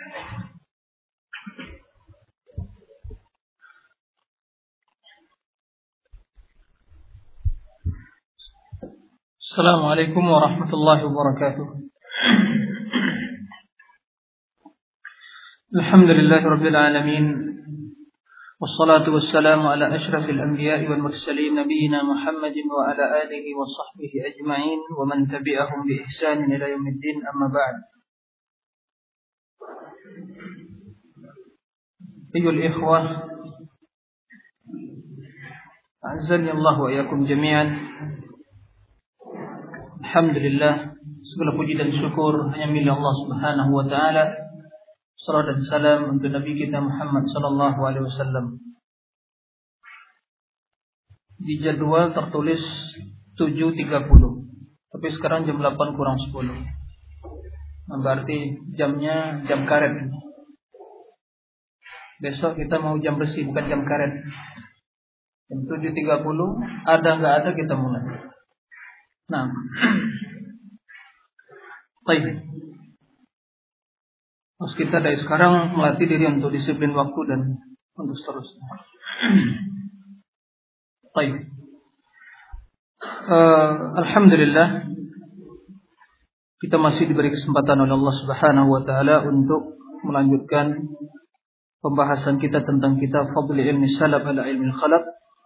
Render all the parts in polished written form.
Assalamualaikum warahmatullahi wabarakatuh. Alhamdulillahi rabbil alamin. Wassalatu wassalamu ala asyrafil anbiya'i wal mursalin nabiyyina Muhammadin wa ala alihi wa sahbihi ajma'in wa man tabi'ahum bi ihsanin ila yaumiddin, amma ba'd. Ayyuhal ikhwah, a'azzani Allah wa iyyakum jami'an. Alhamdulillah, segala puji dan syukur hanya milik Allah Subhanahu wa taala. Salam dan salam untuk Nabi kita Muhammad sallallahu alaihi wasallam. Di jadwal tertulis 7.30, tapi sekarang jam 8 kurang 10. Nah, berarti jamnya jam karet. Besok kita mau jam besi, bukan jam karet. Jam 7.30, ada nggak ada kita mulai. Nah, baik. Terus kita dari sekarang melatih diri untuk disiplin waktu dan untuk seterusnya. Baik. Alhamdulillah, kita masih diberi kesempatan oleh Allah Subhanahu wa taala untuk melanjutkan pembahasan kita tentang kitab Fadlul Ilmi Salaf ala Ilmi Khalaf.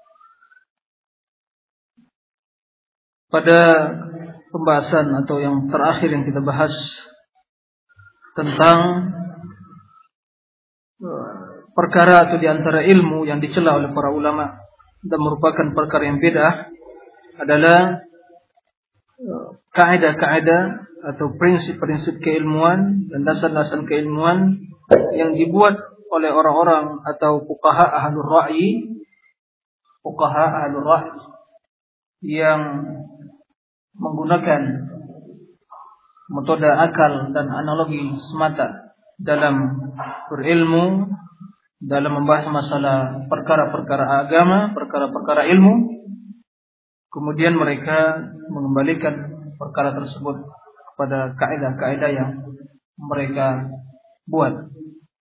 Pada pembahasan atau yang terakhir yang kita bahas tentang perkara atau diantara ilmu yang dicela oleh para ulama dan merupakan perkara yang bid'ah adalah kaidah-kaidah atau prinsip-prinsip keilmuan dan dasar-dasar keilmuan yang dibuat oleh orang-orang atau fuqaha ahlur ra'yi, yang menggunakan metode akal dan analogi semata dalam berilmu, dalam membahas masalah perkara-perkara agama, perkara-perkara ilmu. Kemudian mereka mengembalikan perkara tersebut kepada kaidah-kaidah yang mereka buat.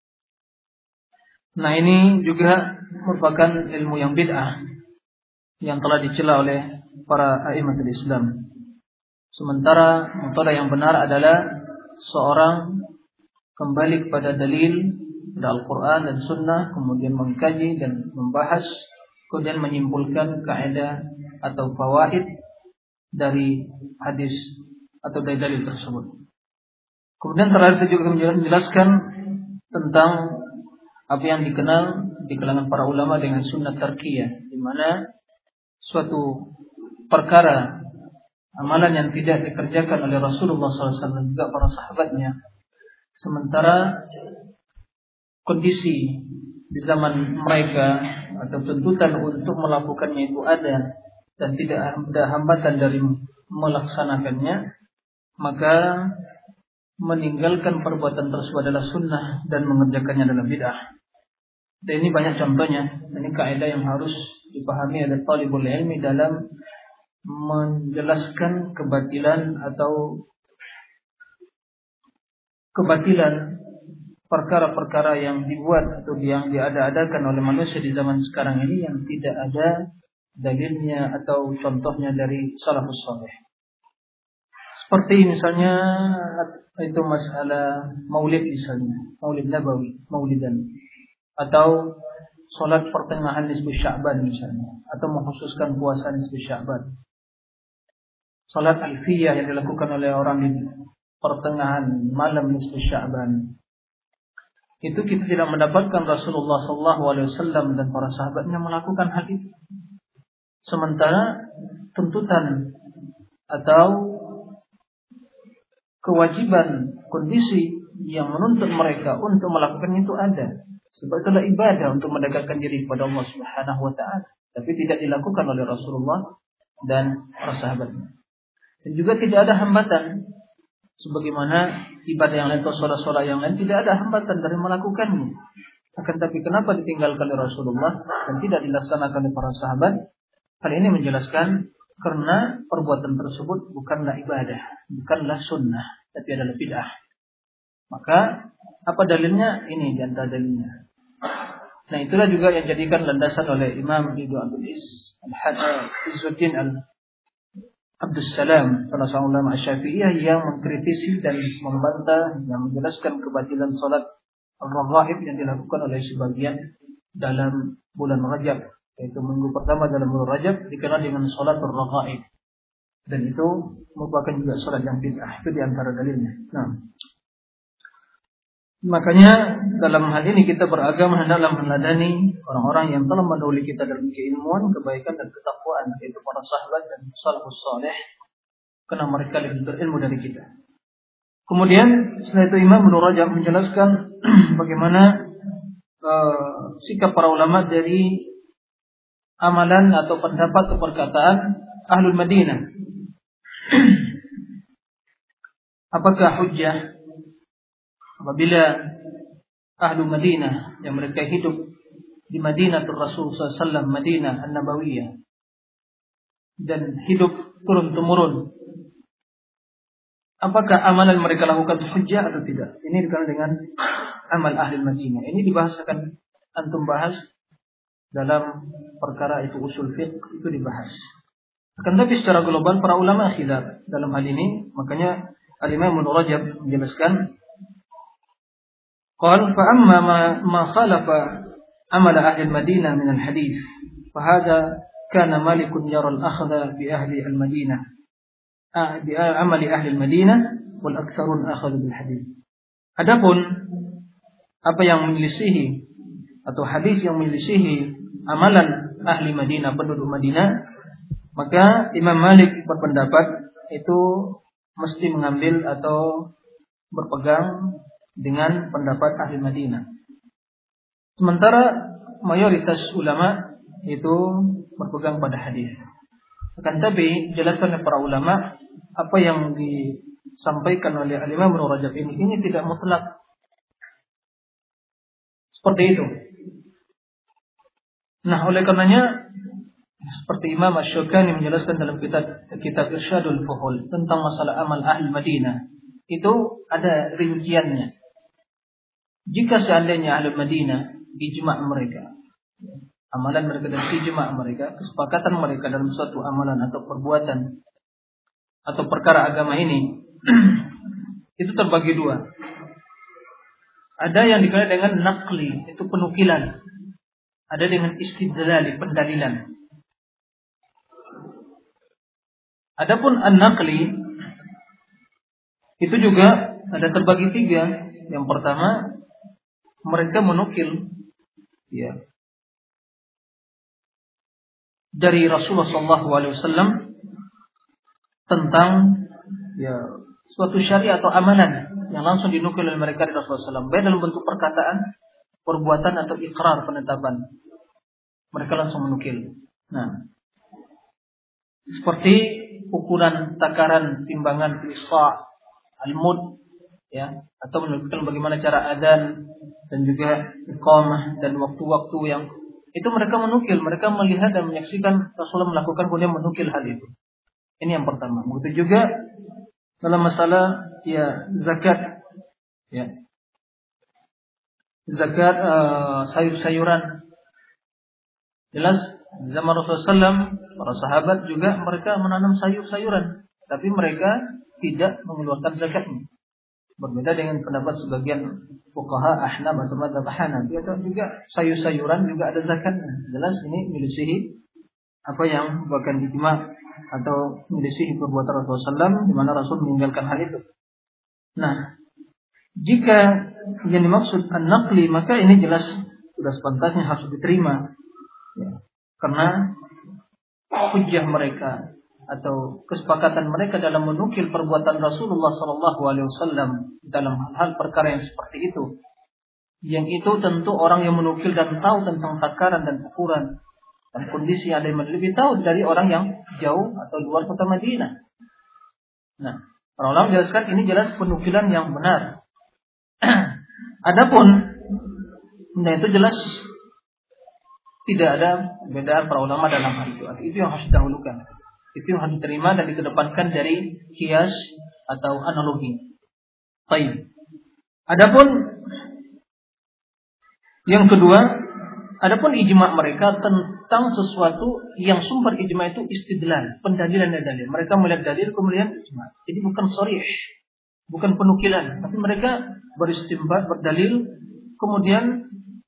Nah, ini juga merupakan ilmu yang bid'ah yang telah dicela oleh para a'immatul Islam. Sementara metode yang benar adalah seorang kembali kepada dalil dari Al-Quran dan Sunnah, kemudian mengkaji dan membahas, kemudian menyimpulkan kaidah atau fawaid dari hadis atau dari dalil tersebut. Kemudian terakhir kita juga menjelaskan tentang apa yang dikenal di kalangan para ulama dengan sunnah tarkiyah, di mana suatu perkara amalan yang tidak dikerjakan oleh Rasulullah SAW dan juga para sahabatnya, sementara kondisi di zaman mereka atau tuntutan untuk melakukannya itu ada dan tidak ada hambatan dari melaksanakannya, maka meninggalkan perbuatan tersebut adalah sunnah dan mengerjakannya adalah bid'ah. Dan ini banyak contohnya. Ini kaidah yang harus dipahami oleh talibul ilmi dalam menjelaskan kebatilan perkara-perkara yang dibuat atau yang diada-adakan oleh manusia di zaman sekarang ini yang tidak ada dalilnya atau contohnya dari salafus saleh. Seperti misalnya itu masalah maulid, misalnya maulid nabawi, maulidan, atau salat pertengahan nisfu Sya'ban misalnya, atau mengkhususkan puasa nisfu Sya'ban. Salat alfiyah yang dilakukan oleh orang di pertengahan malam nisfu Sya'ban. Itu kita tidak mendapatkan Rasulullah SAW dan para sahabatnya melakukan hal itu. Sementara tuntutan atau kewajiban kondisi yang menuntut mereka untuk melakukan itu ada. Sebab itulah ibadah untuk mendekatkan diri kepada Allah Subhanahu wa taala, tapi tidak dilakukan oleh Rasulullah dan para sahabatnya. Dan juga tidak ada hambatan sebagaimana ibadah yang lain atau sholat-sholat yang lain tidak ada hambatan dari melakukannya. Akan tapi kenapa ditinggalkan oleh Rasulullah dan tidak dilaksanakan oleh para sahabat? Hal ini menjelaskan karena perbuatan tersebut bukanlah ibadah, bukanlah sunnah, tapi adalah bid'ah. Maka Apa dalilnya? Ini di antara dalilnya. Nah, itulah juga yang jadikan landasan oleh Imam Ibnu Abdul Izzuddin Abdus Salam, salah seorang ulama Syafi'iyah yang mengkritisi dan membantah, yang menjelaskan kebatilan salat ar-raghaib yang dilakukan oleh sebagian dalam bulan Rajab, yaitu minggu pertama dalam bulan Rajab dikenal dengan salat ar-raghaib. Dan itu merupakan juga salat yang bid'ah. Itu di antara dalilnya. Nah, makanya dalam hal ini kita beragama hendaklah meneladani orang-orang yang telah mendahului kita dalam keilmuan, kebaikan dan ketakwaan, yaitu para sahabat dan salafus saleh, karena mereka lebih berilmu dari kita. Kemudian setelah itu Imam Ibnu Rajab menjelaskan bagaimana sikap para ulama dari amalan atau pendapat atau perkataan Ahlul Madinah. Apakah hujjah apabila Ahlul Madinah yang mereka hidup di Madinatul Rasul SAW, Madinah An-Nabawiyah, dan hidup turun-temurun, apakah amalan mereka lakukan hujjah atau tidak? Ini dikenal dengan amal Ahlul Madinah. Ini dibahasakan, antum bahas dalam perkara itu usul fiqh, itu dibahas. Akan tapi secara global para ulama khilaf dalam hal ini. Makanya Al-Imam Ibnu Rajab menjelaskan, qala fa amma ma khalafa amal ahli al-Madinah min al-hadis fa hadha kana Malikun yara al-akhdha bi ahli al-Madinah bi amali ahli al-Madinah wal aktsarun akhadhu bil hadis. Adapun apa yang menyelisihi atau hadis yang menyelisihi amalan ahli Madinah, penduduk Madinah, maka Imam Malik berpendapat itu mesti mengambil atau berpegang dengan pendapat ahli Madinah. Sementara mayoritas ulama itu berpegang pada hadis. Akan tapi jelaskan para ulama, apa yang disampaikan oleh Imam Ibnu Rajab ini tidak mutlak. Seperti itu. Nah, oleh karenanya seperti Imam Asy-Syaukani menjelaskan dalam kitab Irsyadul Fuhul tentang masalah amal ahli Madinah, itu ada rinciannya. Jika seandainya ahli Madinah ijma' mereka, amalan mereka dan ijma' mereka, kesepakatan mereka dalam suatu amalan atau perbuatan atau perkara agama ini itu terbagi dua. Ada yang dikenal dengan naqli, itu penukilan. Ada dengan istidlali, pendalilan. Adapun an-naqli itu juga ada terbagi tiga. Yang pertama, mereka menukil dari Rasulullah SAW tentang suatu syariat atau amalan yang langsung dinukil oleh mereka dari Rasulullah SAW, baik dalam bentuk perkataan, perbuatan atau ikrar, penetapan. Mereka langsung menukil. Nah, seperti ukuran takaran timbangan isa' al-mud, atau menunjukkan bagaimana cara adzan dan juga iqamah dan waktu-waktu yang itu mereka menukil, mereka melihat dan menyaksikan Rasulullah melakukan, kemudian menukil hal itu. Ini yang pertama. Begitu juga dalam masalah zakat, zakat sayur-sayuran. Jelas zaman Rasulullah SAW, para sahabat juga mereka menanam sayur-sayuran, tapi mereka tidak mengeluarkan zakatnya. Berbeda dengan pendapat sebagian fuqaha Ahnaf atau madzhab Hanafi, atau juga sayur-sayuran juga ada zakatnya. Jelas ini menyelisihi apa yang bukan ijma' atau menyelisihi perbuatan Rasulullah SAW, di mana Rasul meninggalkan hal itu. Nah, jika yang dimaksud an-naqli, maka ini jelas sudah sepantasnya harus diterima, karena hujjah mereka atau kesepakatan mereka dalam menukil perbuatan Rasulullah SAW dalam hal perkara yang seperti itu, yang itu tentu orang yang menukil dan tahu tentang takaran dan ukuran dan kondisi yang ada yang lebih tahu dari orang yang jauh atau luar kota Madinah. Nah, para ulama menjelaskan ini jelas penukilan yang benar. Adapun, itu jelas tidak ada perbedaan para ulama dalam hal itu. Itu yang harus didahulukan. Itu yang harus diterima dan dikedepankan dari qiyas atau analogi. Baik. Adapun Yang kedua, adapun ijma' mereka tentang sesuatu yang sumber ijma' itu istidlal, pendalilan dan dalil. Mereka melihat dalil kemudian ijma'. Jadi bukan sharih, bukan penukilan, tapi mereka beristinbat, berdalil, kemudian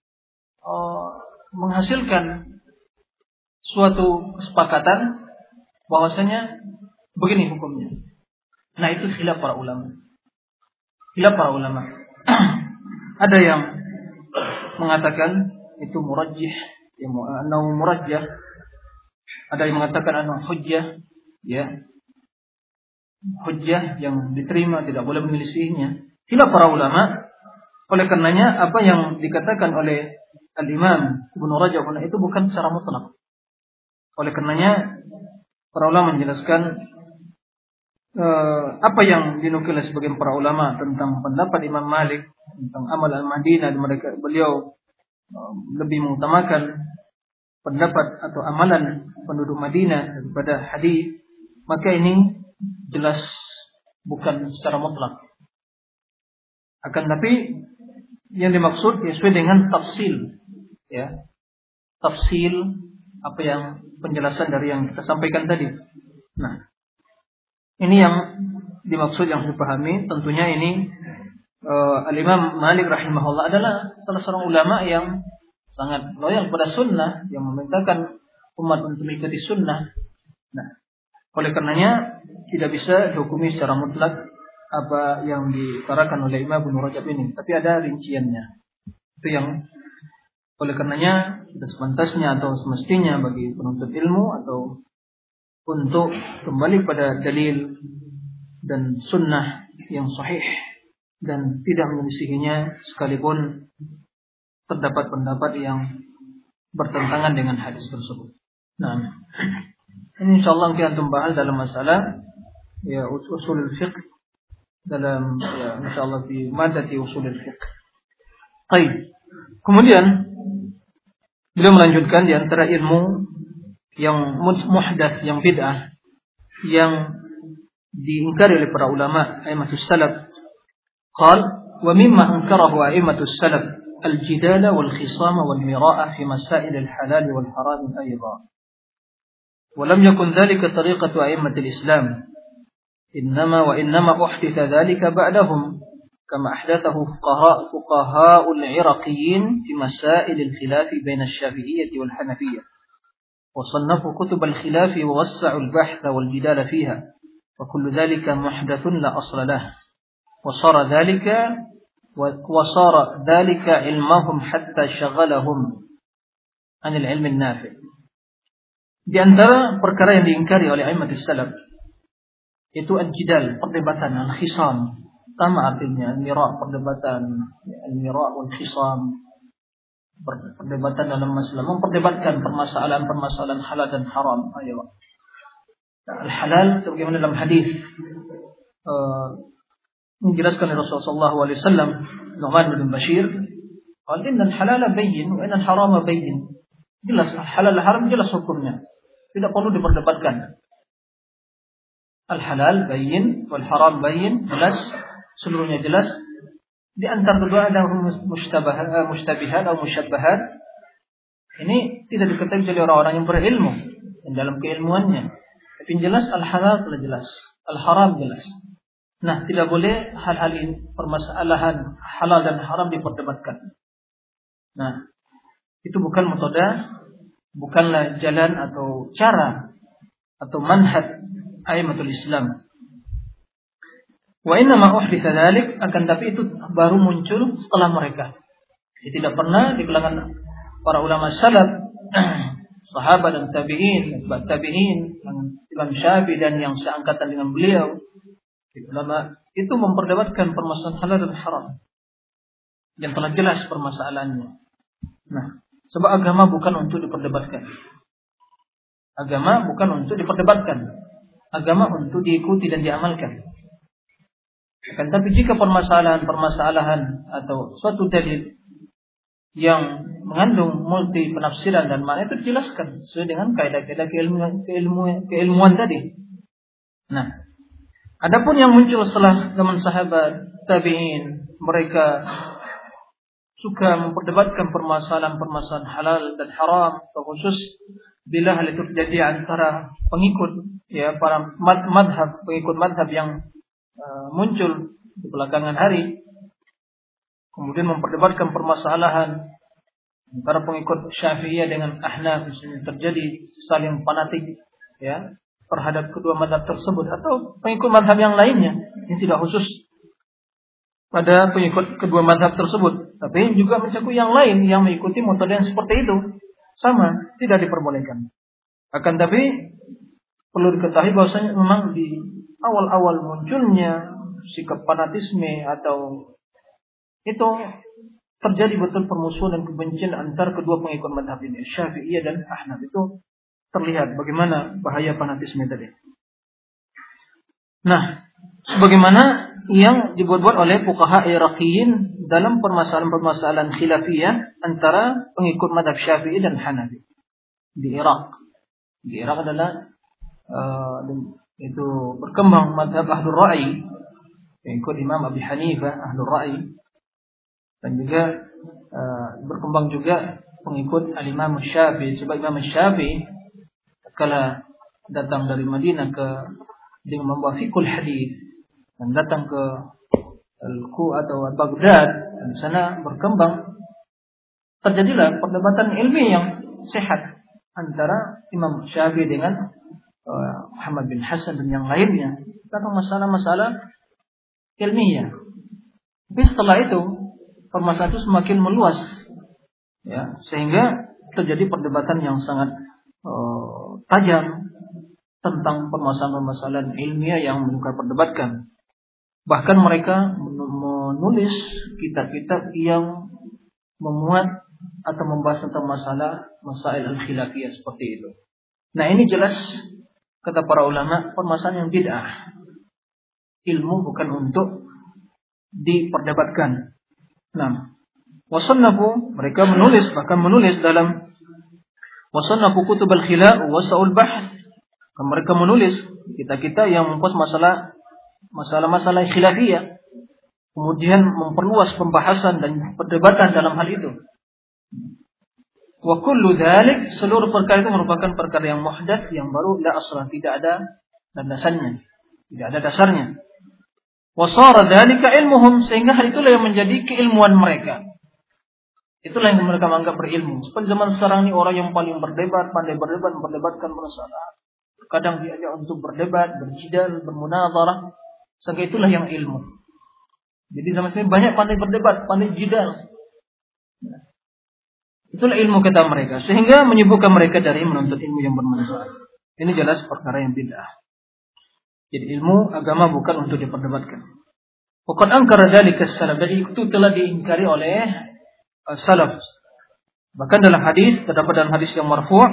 menghasilkan suatu kesepakatan bahwasanya begini hukumnya. Nah, itu khilaf para ulama. Khilaf para ulama. Ada yang mengatakan itu murajjih, yang murajjah. Ada yang mengatakan hujjah, ya. Hujjah yang diterima, tidak boleh menyelisihinya. Khilaf para ulama. Oleh karenanya apa yang dikatakan oleh Al-Imam Ibnu Rajab itu bukan secara mutlak. Oleh karenanya para ulama menjelaskan apa yang dinukil sebagian para ulama tentang pendapat Imam Malik tentang amal al-Madinah, beliau lebih mengutamakan pendapat atau amalan penduduk Madinah daripada hadis, maka ini jelas bukan secara mutlak. Akan tapi yang dimaksud sesuai dengan tafsil, ya, tafsil apa yang penjelasan dari yang kita sampaikan tadi. Nah, ini yang dimaksud yang dipahami. Tentunya ini Al-Imam Malik rahimahullah adalah salah seorang ulama yang sangat loyal pada sunnah, yang memintakan umat untuk mengikuti sunnah. Nah, oleh karenanya tidak bisa dihukumi secara mutlak apa yang diutarakan oleh Imam Ibnu Rajab ini, tapi ada rinciannya. Itu yang oleh karenanya sudah sepantasnya atau semestinya bagi penuntut ilmu atau untuk kembali pada dalil dan sunnah yang sahih dan tidak menyelisihinya sekalipun terdapat pendapat yang bertentangan dengan hadis tersebut. Nah, ini insyaallah kita membahas dalam masalah ya usulul fiqh dalam ya insyaallah di madati usulul fiqh. Baik. Kemudian beliau melanjutkan di antara ilmu yang muhdats, yang bid'ah, yang diingkari oleh para ulama a'immatus salaf. Qal wa mimma ankarahu a'immatus salaf al-jidala wal khisama wal mira'a fi masail al-halal wal haram aidan. Wa lam yakun dhalika tariqatu a'immatil Islam. Innama uhditha dhalika ba'dahum kama ahdathahu fuqaha'ul 'iraqiyyin fi masail al-khilaf bain asy-Syafi'iyyah wal Hanafiyyah. وصنفوا كتب الخلاف ووسعوا البحث والجدال فيها وكل ذلك محدث لا أصل له وصار ذلك علمهم حتى شغلهم عن العلم النافع. Di antara perkara yang diingkari oleh a'immatus salaf itu al-jidal, perdebatan, al-khisam. Sama artinya al-mira', perdebatan, al-mira' wal-khisam. Perdebatan dalam masalah, memperdebatkan permasalahan halal dan haram. Ayo. Al-halal sebagaimana dalam hadis menjelaskan oleh Rasulullah SAW, Nu'man bin Bashir, qala innal halala bayyin wa innal harama bayyin. Jelas halal haram, jelas hukumnya. Tidak perlu diperdebatkan. Al-halal bayyin wal haram bayyin, jelas, seluruhnya jelas. Di antara kedua ada mustabihat atau musyabbahat. Ini tidak diketahui oleh orang-orang yang berilmu dan dalam keilmuannya. Tapi jelas al-halal telah jelas, al-haram jelas. Nah, tidak boleh hal-hal ini, permasalahan halal dan haram diperdebatkan. Nah, itu bukan metode, bukanlah jalan atau cara atau manhaj a'immatul Islam. Wa inna ma uhditsa dzalik, akan tapi itu baru muncul setelah mereka. Jadi tidak pernah di kalangan para ulama salaf, sahabat dan tabi'in, Imam Syafi'i dan yang seangkatan dengan beliau, ulama itu memperdebatkan permasalahan halal dan haram yang telah jelas permasalahannya. Nah, sebab agama bukan untuk diperdebatkan. Agama bukan untuk diperdebatkan. Agama untuk diikuti dan diamalkan. Akan tapi jika permasalahan atau suatu dalil yang mengandung multi penafsiran dan makna itu dijelaskan sesuai dengan kaidah-kaidah keilmuan tadi. Nah, adapun yang muncul setelah zaman sahabat tabi'in, mereka suka memperdebatkan permasalahan-permasalahan halal dan haram, terkhusus bila hal itu terjadi antara pengikut para madhab, pengikut madhab yang muncul di belakangan hari, kemudian memperdebatkan permasalahan antara pengikut Syafi'iyah dengan Ahnaf, misalnya terjadi saling fanatik terhadap kedua madhab tersebut, atau pengikut madhab yang lainnya yang tidak khusus pada pengikut kedua madhab tersebut, tapi juga mencakup yang lain yang mengikuti metode yang seperti itu, sama, tidak diperbolehkan. Akan tapi perlu diketahui bahwasanya memang di awal-awal munculnya sikap fanatisme atau itu terjadi betul permusuhan dan kebencian antara kedua pengikut madhab ini, Syafi'iyah dan Ahnaf. Itu terlihat bagaimana bahaya fanatisme tadi. Nah, sebagaimana yang dibuat-buat oleh fuqaha Iraqiyin dalam permasalahan-permasalahan khilafiyah antara pengikut madhab Syafi'i dan Hanafi di Irak. Di Irak adalah itu berkembang madhab Ahlul Ra'i, pengikut Imam Abi Hanifah Ahlul Ra'i, dan juga berkembang juga pengikut Al-Imam Syafi'i. Sebab Imam Syafi'i kala datang dari Madinah dengan membawa fiqhul hadis dan datang ke Al-Ku atau Baghdad, dan di sana berkembang, terjadilah perdebatan ilmiah yang sehat antara Imam Syafi'i dengan Muhammad bin Hasan dan yang lainnya tentang masalah-masalah ilmiah. Tapi setelah itu permasalahan itu semakin meluas, sehingga terjadi perdebatan yang sangat tajam tentang permasalahan-permasalahan ilmiah yang mereka perdebatkan. Bahkan mereka menulis kitab-kitab yang memuat atau membahas tentang masail al-khilafiyah seperti itu. Nah, ini jelas kata para ulama permasalahan yang bid'ah. Ilmu bukan untuk diperdebatkan. Nah, wasannafu, mereka menulis dalam wasannafu kutub al-khilaf wa sa'ul bahth. Mereka menulis kitab-kitab yang membahas masalah-masalah khilafiyah, kemudian memperluas pembahasan dan perdebatan dalam hal itu. Wa kullu dzalik, seluruh perkara itu merupakan perkara yang muhdats, yang baru, la aslah, tidak ada landasannya, tidak ada dasarnya. Wa shara dzalika ilmuhum, sehingga hal itulah yang menjadi keilmuan mereka. Itulah yang mereka menganggap berilmu. Seperti zaman sekarang ini orang yang paling pandai berdebat, memperdebatkan masalah. Kadang diajak untuk berdebat, berjidal, bermunadharah, sehingga itulah yang ilmu. Jadi zaman ini banyak pandai berdebat, pandai jidal. Itulah ilmu kata mereka, sehingga menyibukkan mereka dari menuntut ilmu yang bermanfaat. Ini jelas perkara yang bid'ah. Jadi ilmu agama bukan untuk diperdebatkan. Waqad ankara dzalika as-salaf, jadi itu telah diingkari oleh salaf. Bahkan dalam hadis, terdapat dalam hadis yang marfu',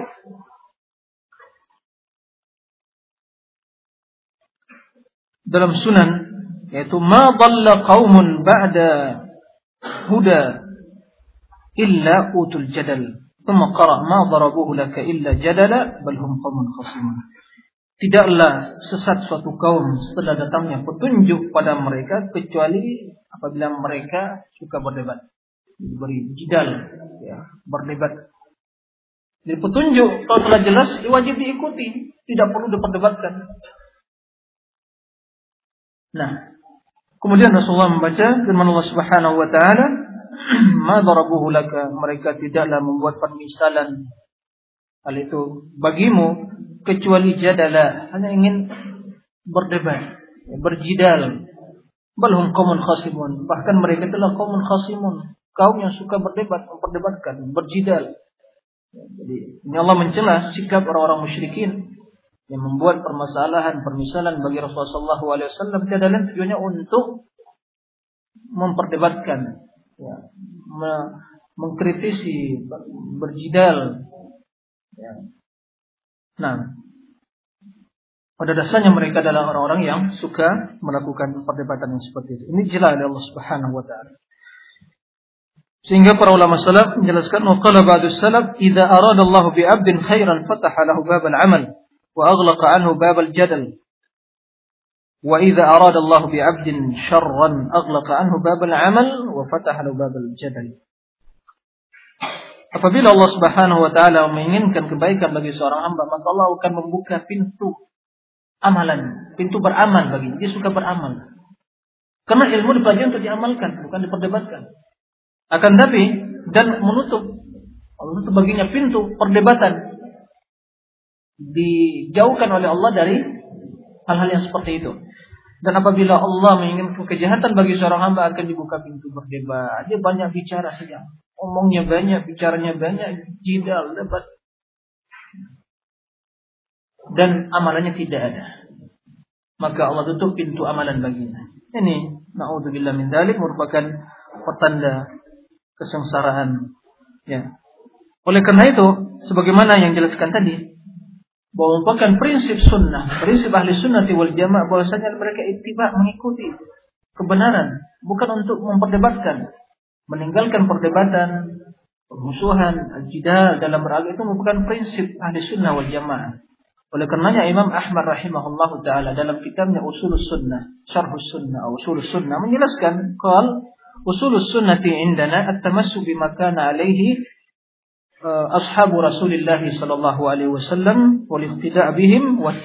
dalam sunan, yaitu ma dhalla qaumun ba'da huda illa utul jadal, thumma qara ma darabuhu laka illa jadala bal hum qaumun khasimun. Tidaklah sesat suatu kaum setelah datangnya petunjuk pada mereka kecuali apabila mereka suka berdebat, berjidal, berdebat. Jadi petunjuk kalau telah jelas wajib diikuti, tidak perlu diperdebatkan. Nah, kemudian Rasulullah membaca firman Allah Subhanahu wa taala, "Ma darabuhu laka", mereka tidaklah membuat permisalan hal itu bagimu kecuali jadala, hanya ingin berdebat, berjidal. Balhum qaumun khasimun, bahkan mereka itulah qaumun khasimun, kaum yang suka berdebat, memperdebatkan, berjidal. Jadi ini Allah mencela sikap orang-orang musyrikin yang membuat permisalan bagi Rasulullah SAW, tiada lain tujuannya untuk memperdebatkan, mengkritisi, berjidal. Nah, pada dasarnya mereka adalah orang-orang yang suka melakukan perdebatan yang seperti itu. Ini jelas dari Allah Subhanahu wa taala. Sehingga para ulama salaf menjelaskan, waqala ba'du salaf, idza arada Allah bi 'abdin khairan fataha lahu bab al-'amal wa aghlaqa 'anhu bab al-jadal. Wa idza arada Allah bi 'abdin syarran aghlaqa 'anhu bab al-'amal wa fataha lahu bab al-jadal. Apabila Allah Subhanahu wa taala menginginkan kebaikan bagi seorang hamba, maka Allah akan membuka pintu amalan, pintu beramal baginya. Dia suka beramal. Karena ilmu dipelajari untuk diamalkan, bukan diperdebatkan. Akan tapi dan menutup baginya pintu perdebatan. Dijauhkan oleh Allah dari hal-hal yang seperti itu. Dan apabila Allah menginginkan kejahatan bagi seorang hamba, akan dibuka pintu berdebat. Dia banyak bicara saja. Omongnya banyak, bicaranya banyak, jidal, debat. Dan amalannya tidak ada. Maka Allah tutup pintu amalan baginya. Ini na'udzubillah min dzalik merupakan pertanda kesengsaraan. Ya. Oleh karena itu, sebagaimana yang dijelaskan tadi, bahwa merupakan prinsip sunnah, prinsip ahli sunnah wal jamaah, bahwasanya mereka ittiba, mengikuti kebenaran, bukan untuk memperdebatkan, meninggalkan perdebatan, permusuhan, al-jidal dalam beragama, itu merupakan prinsip ahli sunnah wal jamaah. Oleh karenanya Imam Ahmad rahimahullahu taala dalam kitabnya Ushulus Sunnah, Syarhus Sunnah atau Ushulus Sunnah menjelaskan, qal ushulus sunnati indana at-tamassu bima kana alaihi ashabu Rasulillah sallallahu alaihi wasallam wal iqtida' bihim wa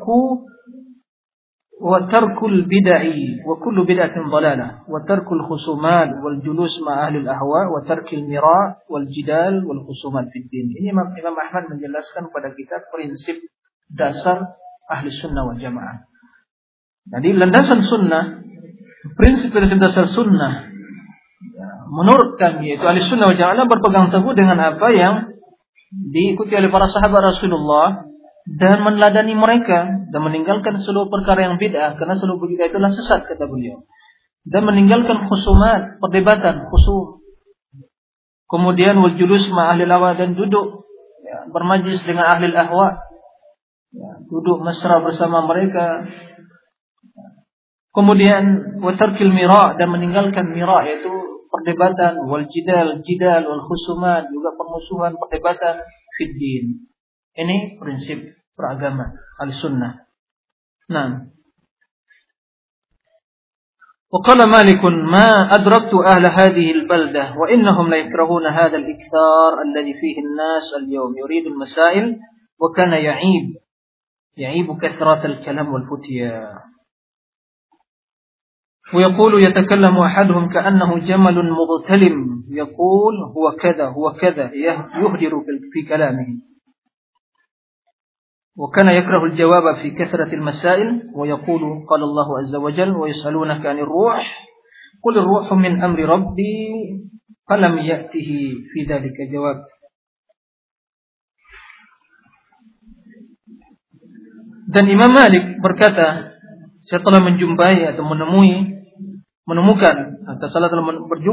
tarkul bid'ah wa kullu bid'atin dhalalah wa tarkul khusumat wal julus ma ahli al ahwa wa tarkil mira' wal jidal wal khusumat fid din. Ini Imam Ahmad menjelaskan pada kita prinsip dasar ahli sunnah wal jamaah. Jadi landasan sunnah, prinsip dasar sunnah menurut kami yaitu ahli sunnah wal jamaah berpegang teguh dengan apa yang diikuti oleh para sahabat Rasulullah dan meneladani mereka dan meninggalkan seluruh perkara yang bid'ah, karena seluruh bid'ah itulah sesat, kata beliau, dan meninggalkan khusumat, perdebatan, khusum, kemudian wal julus ma ahli ahwa, dan duduk bermajlis dengan ahli ahwa, duduk mesra bersama mereka, kemudian wa tarkil mira', dan meninggalkan mira', yaitu perdebatan, wal jidal wal khusumat, juga permusuhan, perdebatan fid din. Ini prinsip beragama al-sunnah. Nah, وقال مالك ما أدركت أهل هذه البلدة وإنهم لا يكرهون هذا الإكثار الذي فيه الناس اليوم يريد المسائل وكان يعيب كثرة الكلام والفتيا ويقول يتكلم أحدهم كأنه جمل مغتلم يقول هو كذا يهدر في كلامه وكان يكره الجواب في كثرة المسائل ويقول قال الله عز وجل ويسألونك عن الروح قل الروح من أمر ربي فلم يأته في ذلك جواب. Dan Imam Malik berkata, saya telah menjumpai atau menemukan atau salah telah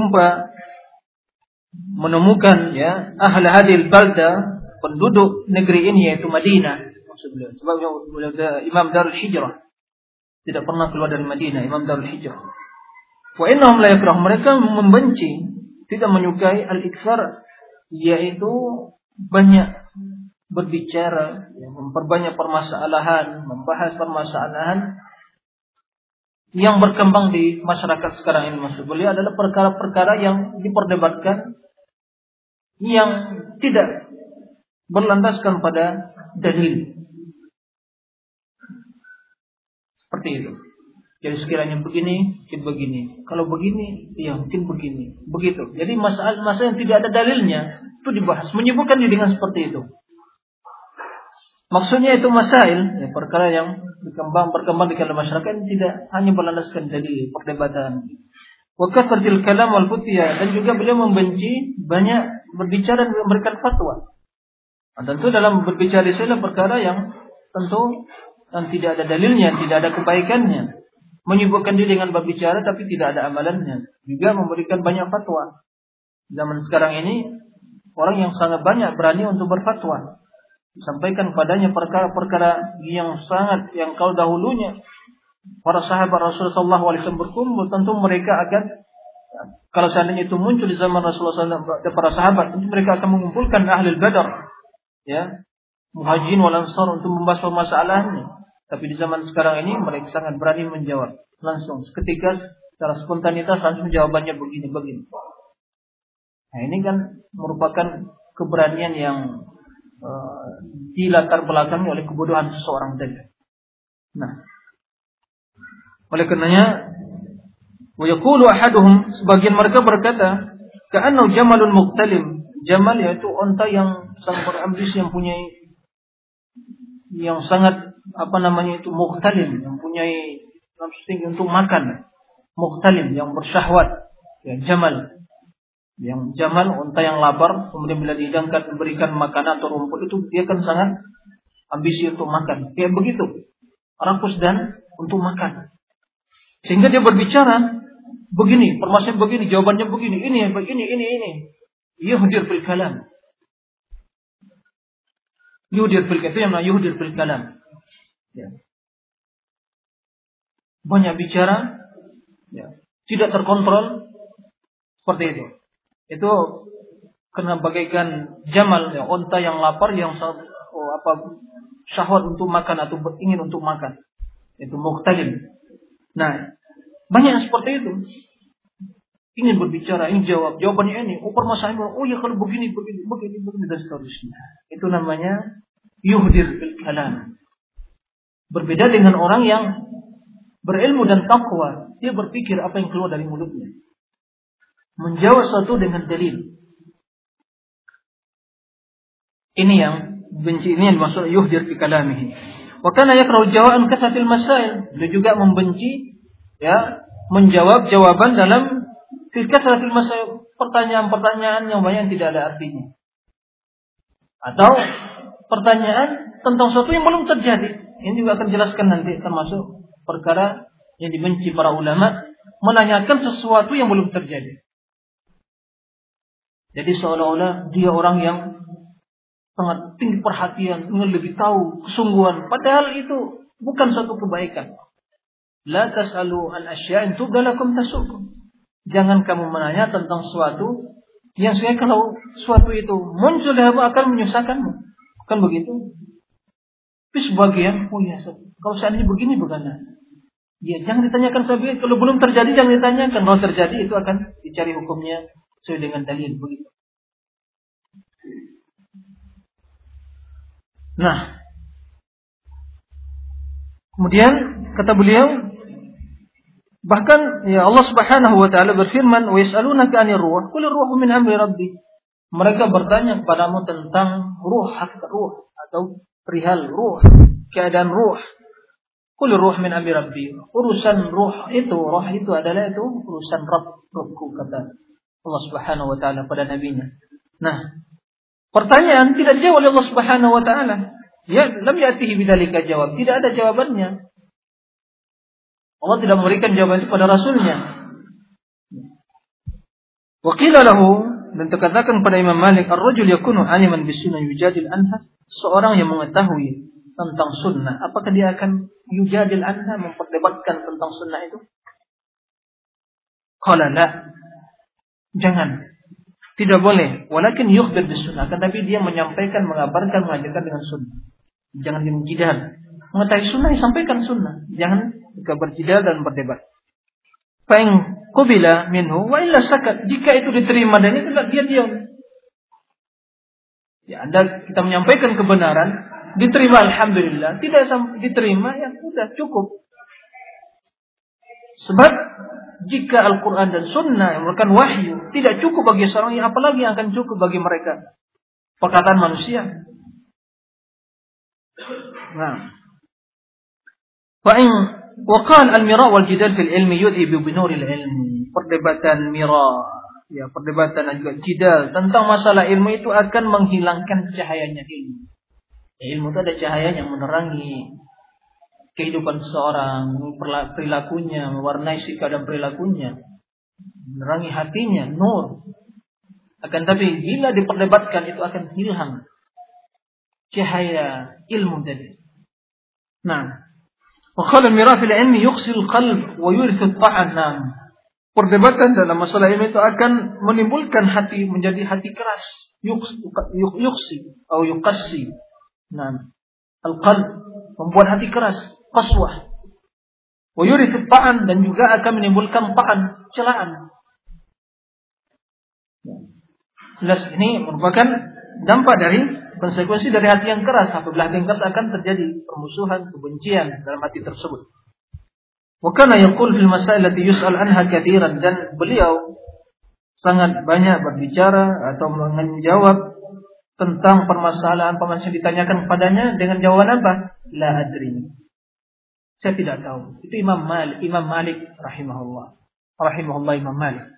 menemukan ya ahli hadil balda, penduduk negeri ini yaitu Madinah. Sebab Imam Darul Hijrah tidak pernah keluar dari Madinah, Imam Darul Hijrah. Wa innahum la yakrah, mereka membenci, tidak menyukai al-iktsar, yaitu banyak berbicara, memperbanyak permasalahan, membahas permasalahan yang berkembang di masyarakat sekarang ini. Maksud beliau adalah perkara-perkara yang diperdebatkan yang tidak berlandaskan pada dalil. Seperti itu. Jadi sekiranya begini, mungkin begini. Kalau begini, ya mungkin begini. Begitu. Jadi masalah yang tidak ada dalilnya itu dibahas, menyibukkan diri dengan seperti itu. Maksudnya itu masail, ya, perkara yang berkembang di kalangan masyarakat tidak hanya berlandaskan dalil, perdebatan. Wa kathratil kalam wal futya, dan juga beliau membenci banyak berbicara dan memberikan fatwa. Nah, tentu dalam berbicara di sini perkara yang tentu dan tidak ada dalilnya, tidak ada kebaikannya. Menyibukkan diri dengan berbicara tapi tidak ada amalannya. Juga memberikan banyak fatwa. Zaman sekarang ini orang yang sangat banyak berani untuk berfatwa. Sampaikan padanya perkara-perkara yang kalau dahulunya para sahabat Rasulullah SAW berkumpul, tentu mereka akan, kalau seandainya itu muncul di zaman Rasulullah SAW dan para sahabat, tentu mereka akan mengumpulkan ahli Badar, ya, Muhajirin wal Ansar untuk membahas permasalahannya. Tapi di zaman sekarang ini mereka sangat berani menjawab langsung, seketika secara spontanitas langsung jawabannya begini. Nah, ini kan merupakan keberanian yang dilatar belakangi oleh kebodohan seseorang tadi. Nah, oleh karenanya, wa yaqulu ahaduhum, sebagian mereka berkata, ka'annahu jamalun muqtalim. Jamal yaitu unta yang sangat berambisi, yang sangat muqtalim, yang punya nafsu tinggi untuk makan. Muqtalim, yang bersyahwat. Ya, jamal. Yang jamal, unta yang lapar, kemudian bila dihidangkan memberikan makanan atau rumput, itu dia kan sangat ambisi untuk makan. Kayak begitu, rakus dan untuk makan. Sehingga dia berbicara begini, permasalahan begini, jawabannya begini, ini. Yuhdir fil kalam. Yuhdir fil kalam, itu yang namanya yuhdir fil kalam. Ya. Banyak bicara, ya. Tidak terkontrol, seperti itu. Itu kena bagaikan jamal, ya, unta yang lapar, yang syahwat untuk makan atau ingin untuk makan. Itu muqtalim. Nah, banyak yang seperti itu. Ingin berbicara, ingin jawab, jawabannya ini. Permasalahannya, ya kalau begini dan seterusnya. Itu namanya yuhdir bil kalam. Berbeda dengan orang yang berilmu dan takwa, dia berpikir apa yang keluar dari mulutnya. Menjawab sesuatu dengan dalil. Ini yang dimaksud yuhdir fi kalamihi. Wa kana yakrahu jawab an kasatil masail. Dia juga membenci, ya, menjawab jawaban dalam fi kasatil masail, pertanyaan-pertanyaan yang banyak tidak ada artinya. Atau pertanyaan tentang sesuatu yang belum terjadi. Ini juga akan jelaskan nanti, termasuk perkara yang dibenci para ulama, menanyakan sesuatu yang belum terjadi. Jadi seolah-olah dia orang yang sangat tinggi perhatian, ingin lebih tahu kesungguhan, padahal itu bukan suatu kebaikan. La tas'alu an asya'in tubdalakum tasukum. Jangan kamu menanya tentang sesuatu yang sebenarnya kalau sesuatu itu muncul akan menyusahkanmu. Kan begitu? Tapi sebagian, kalau seandainya begini bagaimana? Ya, jangan ditanyakan sebagian. Kalau belum terjadi jangan ditanyakan. Kalau terjadi itu akan dicari hukumnya sesuai dengan dalil, begitu. Nah, kemudian kata beliau, bahkan ya Allah Subhanahu wa taala berfirman, "Wa yas'alunaka 'anir ruh, qul ar-ruhu min amri rabbi." Mereka bertanya kepadamu tentang ruh atau perihal ruh, keadaan ruh. Qul ar-ruh min amri rabbi. Urusan ruh itu adalah urusan Rabbku, kata Allah Subhanahu wa taala pada nabinya. Nah, pertanyaan tidak dijawab oleh Allah Subhanahu wa taala. Ya, lam ya'tihi bidzalika jawab. Tidak ada jawabannya. Allah tidak memberikan jawaban itu pada rasulnya. Wa qila lahu, dan terkatakan pada Imam Malik, ar-rajul yakunu aliman bis-sunnah yujadil anha. Seorang yang mengetahui tentang sunnah, apakah dia akan yujadil anha, memperdebatkan tentang sunnah itu? Qala la. Jangan. Tidak boleh. Walakin yukhbir bis-sunnah, tetapi dia menyampaikan, mengabarkan, mengajarkan dengan sunnah. Jangan berjidal. Mengetahui sunnah, disampaikan sunnah. Jangan berjidal dan berdebat. Fa in qubila minhu wa illa sakat. Jika itu diterima dan itu dia diam. Ya, kita menyampaikan kebenaran, diterima alhamdulillah, tidak diterima ya sudah cukup. Sebab jika Al-Quran dan Sunnah yang merupakan wahyu tidak cukup bagi seorang, yang apalagi yang akan cukup bagi mereka perkataan manusia. Nah, waqal al-mira' wal jidal fil ilmi yudhibu bi nuril ilmi. Perdebatan perdebatan dan juga jidal tentang masalah ilmu itu akan menghilangkan cahayanya ilmu. Ilmu itu ada cahaya yang menerangi kehidupan seseorang, perilakunya, mewarnai sikap dan perilakunya, menerangi hatinya, nur. Akan tapi bila diperdebatkan itu akan hilang cahaya ilmu tadi. Nah, wa qala al-mira' fil ilmi yuqsil qalb wa yurithu at-ta'an. Perdebatan dalam masalah ilmu itu akan menimbulkan hati menjadi hati keras, yuqsi atau yuqassi. Nah, al-qalb membuat hati keras, qaswah. Wa yurithu at-ta'an, dan juga akan menimbulkan ta'an, celaan. Jelas ini merupakan dampak dari konsekuensi dari hati yang keras. Apabila hati yang keras akan terjadi permusuhan, kebencian dalam hati tersebut. Wa kana yaqul fil masail allati yus'al anha katsiran, dan beliau sangat banyak berbicara atau menjawab tentang permasalahan-permasalahan yang ditanyakan kepadanya dengan jawaban apa? La adri. Saya tidak tahu. Itu Imam Malik rahimahullah. Imam Malik.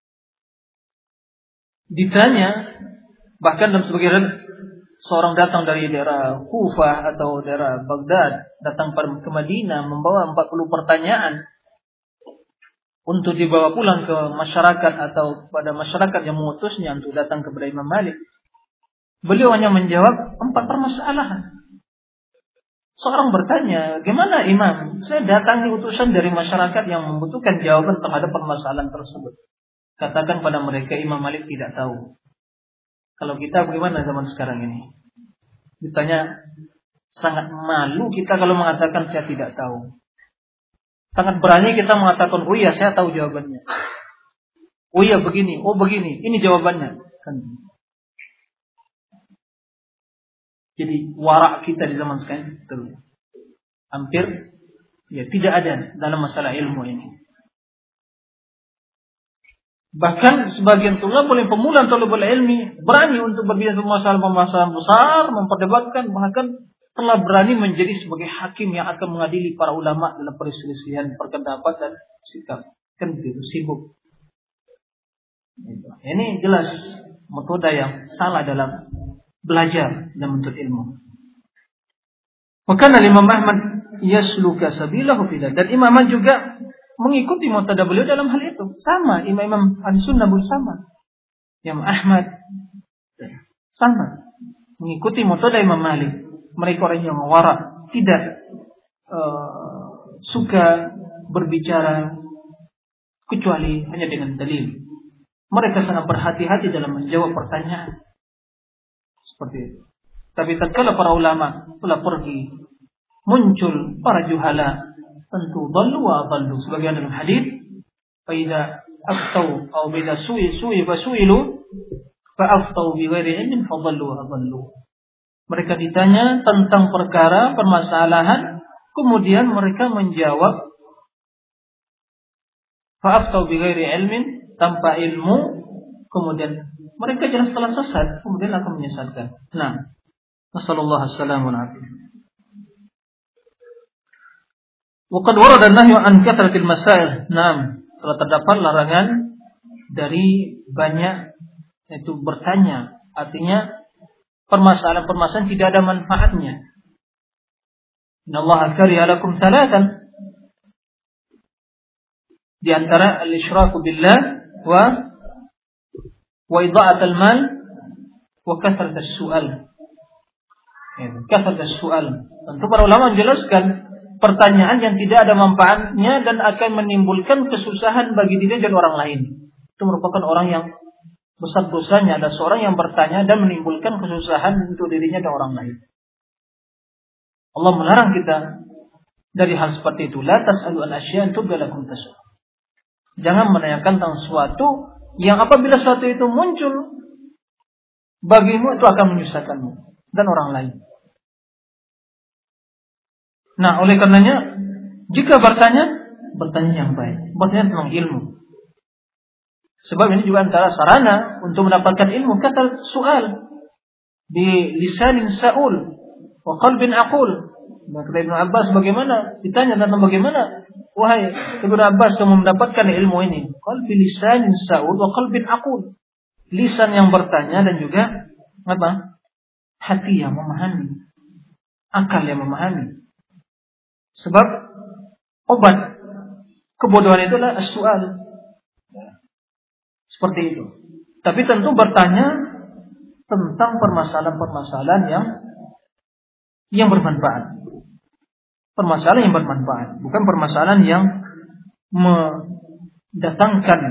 Ditanya, bahkan dalam sebagian seorang datang dari daerah Kufah atau daerah Baghdad, datang ke Madinah membawa 40 pertanyaan untuk dibawa pulang ke masyarakat atau kepada masyarakat yang mengutusnya untuk datang kepada Imam Malik. Beliau hanya menjawab 4 permasalahan. Seorang bertanya, gimana Imam? Saya datangi utusan dari masyarakat yang membutuhkan jawaban terhadap permasalahan tersebut. Katakan pada mereka, Imam Malik tidak tahu. Kalau kita bagaimana zaman sekarang ini? Ditanya, sangat malu kita kalau mengatakan saya tidak tahu. Sangat berani kita mengatakan, oh iya saya tahu jawabannya. Oh iya begini, oh begini, ini jawabannya. Kan. Jadi warak kita di zaman sekarang itu hampir ya tidak ada dalam masalah ilmu ini. Bahkan sebagian tulab oleh pemula talabul ilmi berani untuk berbicara permasalahan-permasalahan besar, memperdebatkan, bahkan telah berani menjadi sebagai hakim yang akan mengadili para ulama dalam perselisihan pendapat dan sikap. Kan begitu sibuk. Ini jelas metode yang salah dalam belajar dan menuntut ilmu. Maka Imam Ahmad yasluka sabilahu filah, dan Imam Ahmad juga mengikuti metode beliau dalam hal itu. Sama Imam Ahlussunnah pun sama. Imam Ahmad sama mengikuti metode Imam Malik. Mereka orang yang warak, tidak suka berbicara kecuali hanya dengan dalil. Mereka sangat berhati-hati dalam menjawab pertanyaan. Seperti itu. Tapi tatkala para ulama telah pergi, muncul para juhala, tentu dallu wa adallu. Sebagian dalam hadis, fa idza aftau aw bila su'ilu fa aftau bi ghairi ilmin fa dallu wa adallu. Mereka ditanya tentang perkara permasalahan, kemudian mereka menjawab fa aftau bi ghairi ilmin, tanpa ilmu, kemudian mereka jelas telah sesat, kemudian akan menyesatkan. Nah, nasallallahu alaihi wa sallam. Waqad warada an-nahyu an kathratil masail. Naam, telah terdapat larangan dari banyak, yaitu bertanya. Artinya permasalahan-permasalahan tidak ada manfaatnya. Innallaha kariha lakum thalathan. Di antara al-isyraku billah wa idha'at al-mal wa kathrat as-su'al. Kathrat as-su'al. Tentu para ulama menjelaskan pertanyaan yang tidak ada manfaatnya dan akan menimbulkan kesusahan bagi diri dan orang lain. Itu merupakan orang yang besar dosanya. Ada seorang yang bertanya dan menimbulkan kesusahan untuk dirinya dan orang lain. Allah melarang kita dari hal seperti itu. La tas'alu an asya'a tubda lakum tasu'. Jangan menanyakan tentang sesuatu yang apabila sesuatu itu muncul bagimu itu akan menyusahkanmu dan orang lain. Nah, oleh karenanya jika bertanya yang baik, bertanya tentang ilmu. Sebab ini juga antara sarana untuk mendapatkan ilmu. Kata soal di lisanin sa'ul wa qalbin aqul. Nah, kata Ibnu Abbas bagaimana? Ditanya tentang bagaimana, wahai Ibnu Abbas, kamu mendapatkan ilmu ini? Qalbi lisanin sa'ul wa qalbin aqul. Lisan yang bertanya dan juga apa? Hati yang memahami, akal yang memahami. Sebab obat kebodohan itu adalah as-su'al. Seperti itu. Tapi tentu bertanya tentang permasalahan-permasalahan yang bermanfaat. Permasalahan yang bermanfaat, bukan permasalahan yang mendatangkan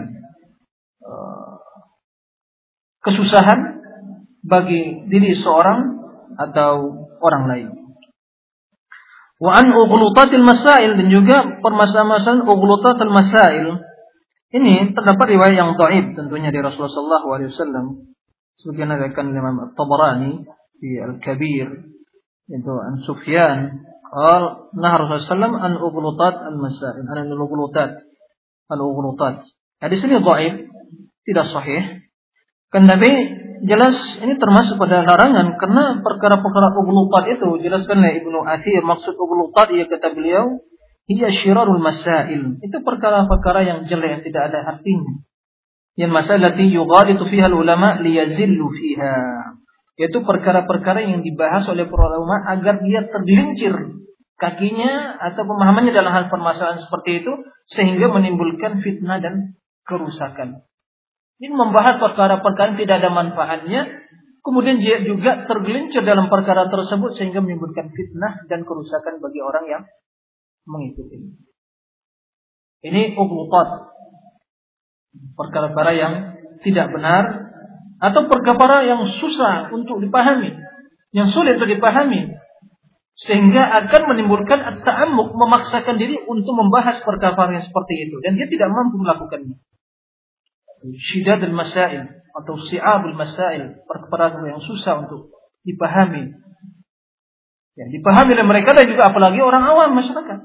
kesusahan bagi diri seorang atau orang lain. Wa an ughlutatil masail, dan juga permasalahan ughlutatil masail. Ini terdapat riwayat yang dhaif tentunya dari Rasulullah sallallahu alaihi wasallam. Sebagian riwayatkan Imam At-Tabarani di Al-Kabir itu an Sufyan qala naha Rasulullah sallallahu an ughlutat al-masail an al-ughlutat. Hadis ini dhaif, tidak sahih. Kan Nabi jelas ini termasuk pada larangan karena perkara-perkara ughlutat itu jelaskan oleh Ibnu Athir. Maksud ughlutat ia kata beliau hiya syirarul masail. Itu perkara-perkara yang jelek yang tidak ada artinya. Yang masalati yughalitu fiha ulama liyazillu fiha. Yaitu perkara-perkara yang dibahas oleh para ulama agar dia tergelincir kakinya atau pemahamannya dalam hal permasalahan seperti itu sehingga menimbulkan fitnah dan kerusakan. Ini membahas perkara-perkara yang tidak ada manfaatnya, kemudian dia juga tergelincir dalam perkara tersebut sehingga menimbulkan fitnah dan kerusakan bagi orang yang mengikuti. Ini ughlutat. Perkara-perkara yang tidak benar atau perkara yang susah untuk dipahami, yang sulit untuk dipahami, sehingga akan menimbulkan at-ta'ammuk, memaksakan diri untuk membahas perkara yang seperti itu dan dia tidak mampu melakukannya. Syidadul masail atau si'abul masail, perkara yang susah untuk dipahami. Ya, dipahami oleh mereka dan juga apalagi orang awam masyarakat.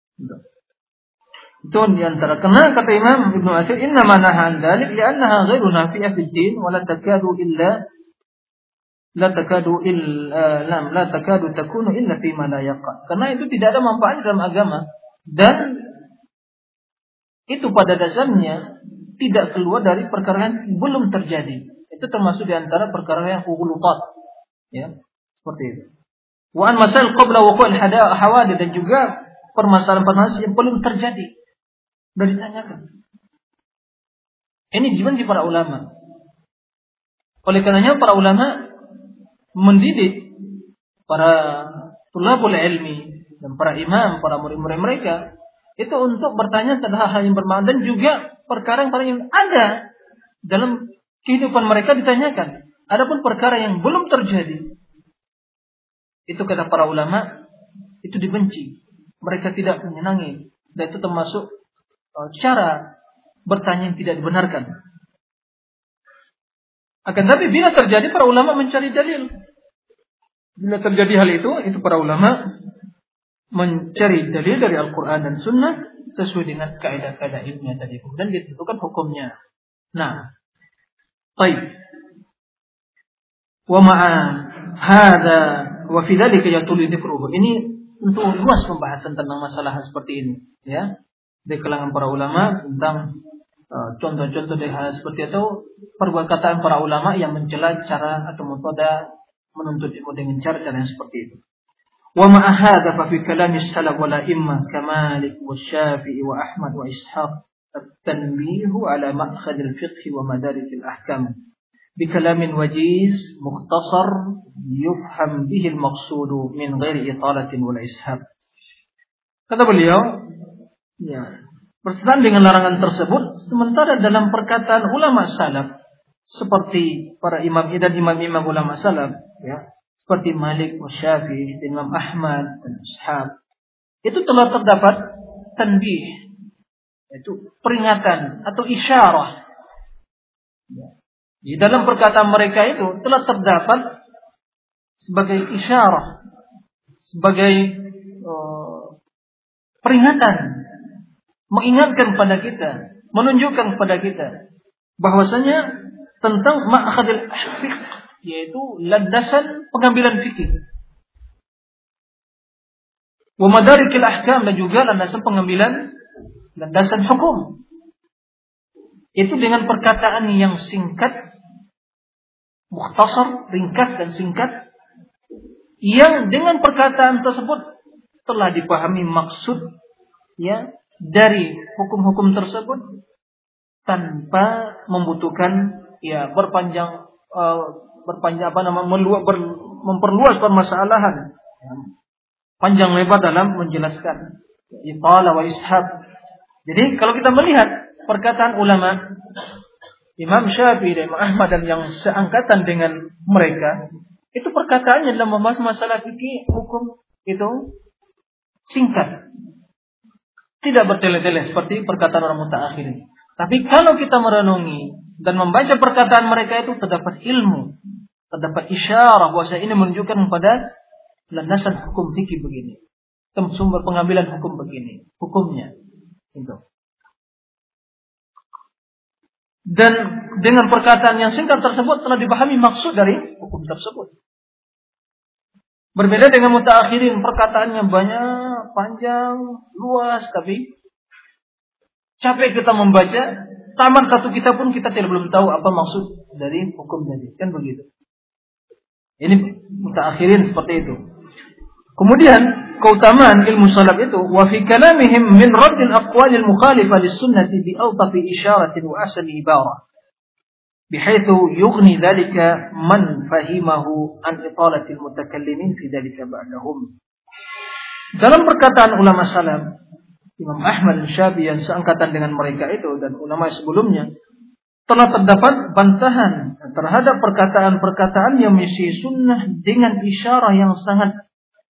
Itu di antara karena kata Imam Ibnu Athir inna ma naha an dzalik li'annaha ghairu nafi'ah fid din wa la takadu takunu illa fi ma la yaqa. Karena itu tidak ada manfaat dalam agama dan itu pada dasarnya tidak keluar dari perkara yang belum terjadi. Itu termasuk di antara perkara yang ughlutat. Ya, seperti itu. Wa an masail qabla wuqu'il hawadith dan juga permasalahan-permasalahan yang belum terjadi. Sudah ditanyakan. Ini dibenci para ulama. Oleh karenanya para ulama mendidik para tulabul ilmi dan para imam, para murid-murid mereka itu untuk bertanya tentang hal-hal yang bermakna dan juga perkara yang ada dalam kehidupan mereka ditanyakan. Adapun perkara yang belum terjadi, itu kata para ulama itu dibenci. Mereka tidak menyenangi dan itu termasuk cara bertanya yang tidak dibenarkan. Akan tapi bila terjadi para ulama mencari dalil. Bila terjadi hal itu para ulama mencari dalil dari Al-Quran dan Sunnah sesuai dengan kaidah-kaidah ilmiah tadi dan ditentukan hukumnya. Nah, baik. Wa ma'a hadza wa fi dzalika yatulu dzikruhu. Ini untuk luas pembahasan tentang masalah seperti ini, ya. Di kalangan para ulama tentang contoh-contoh dari hal seperti itu, perkataan para ulama yang mencela cara atau metode menuntut ilmu dengan cara-cara yang seperti itu. Wa ma'a hadza fa fi kalam as-salaf wal a'immah kamalik wa Syafi'i wa Ahmad wa Ishaq at-tanbih ala ma'khad al-fiqh wa madarik al-ahkam bi kalamin wajiz mukhtasar yufham bihi al-maqsud min ghairi italatin wal ishab. Kata beliau, ya, bersetan dengan larangan tersebut, sementara dalam perkataan ulama salaf seperti para imam dan imam-imam ulama salaf, ya, seperti Malik, Syafi'i, Imam Ahmad dan Ishaq, itu telah terdapat tanbih, yaitu peringatan atau isyarah. Ya. Di dalam perkataan mereka itu telah terdapat sebagai isyarah, sebagai peringatan, mengingatkan kepada kita, menunjukkan kepada kita bahwasanya tentang ma'khadul fiqh, yaitu landasan pengambilan fikih. Wa madarikil ahkam, dan juga landasan pengambilan landasan hukum. Itu dengan perkataan yang singkat, mukhtasar, ringkas dan singkat, yang dengan perkataan tersebut telah dipahami maksud, ya, dari hukum-hukum tersebut tanpa membutuhkan, ya, memperluas permasalahan, ya, panjang lebar dalam menjelaskan itala wa ishab. Jadi kalau kita melihat perkataan ulama Imam Syafi'i dan Imam Ahmad dan yang seangkatan dengan mereka, itu perkataannya dalam membahas masalah fikih hukum itu singkat, tidak bertele-tele seperti perkataan orang mutaakhirin. Tapi kalau kita merenungi Dan membaca perkataan mereka itu terdapat ilmu, terdapat isyarah bahwa ini menunjukkan kepada landasan hukum fikih begini, sumber pengambilan hukum begini, hukumnya itu. Dan dengan perkataan yang singkat tersebut telah dipahami maksud dari hukum tersebut. Berbeda dengan mutaakhirin, perkataannya banyak, panjang, luas, tapi capek kita membaca, tamat satu kitab pun kita belum tahu apa maksud dari hukum tadi, kan begitu. Ini mutaakhirin seperti itu. Kemudian keutamaan ilmu salaf itu, wa fi kalamihim min raddil aqwalil mukhalifah lis-sunnati bi awtafi isyaratin wa asli ibarah, bihaitsu yughni dzalika man fahimahu an italatil mutakallimin fi dzalika ba'dahum. Dalam perkataan ulama salaf, Imam Ahmad dan Syafi'i yang seangkatan dengan mereka itu dan ulama sebelumnya, telah terdapat bantahan terhadap perkataan-perkataan yang mengisi sunnah dengan isyarah yang sangat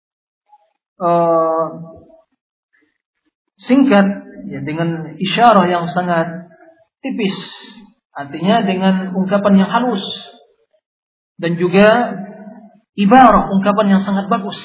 singkat, ya, dengan isyarah yang sangat tipis, artinya dengan ungkapan yang halus dan juga ibarah, ungkapan yang sangat bagus.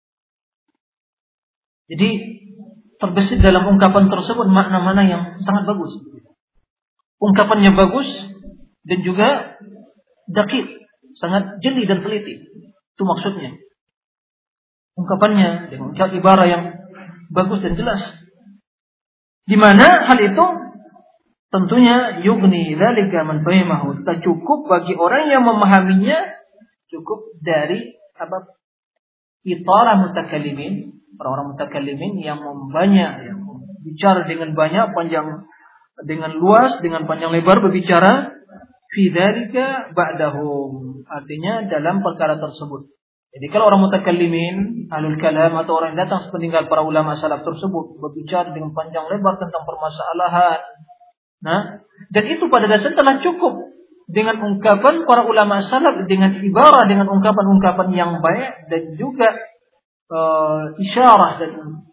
Jadi terbesit dalam ungkapan tersebut makna-makna yang sangat bagus. Ungkapannya bagus dan juga dakik, sangat jeli dan teliti. Itu maksudnya. Ungkapannya dengan ibarat yang bagus dan jelas. Di mana hal itu tentunya yughni dzalika man fahimahu, tak cukup bagi orang yang memahaminya, cukup dari apa? Itara mutakallimin, orang-orang mutakallimin yang banyak, yang bicara dengan banyak, panjang dengan luas, dengan panjang lebar berbicara fi dzalika ba'dahum, artinya dalam perkara tersebut. Jadi kalau orang mutakallimin, ahlul kalam atau orang yang datang sepeninggal para ulama salaf tersebut berbicara dengan panjang lebar tentang permasalahan, nah, dan itu pada dasarnya telah cukup dengan ungkapan para ulama salaf, dengan ibarah, dengan ungkapan-ungkapan yang baik dan juga isyarah dan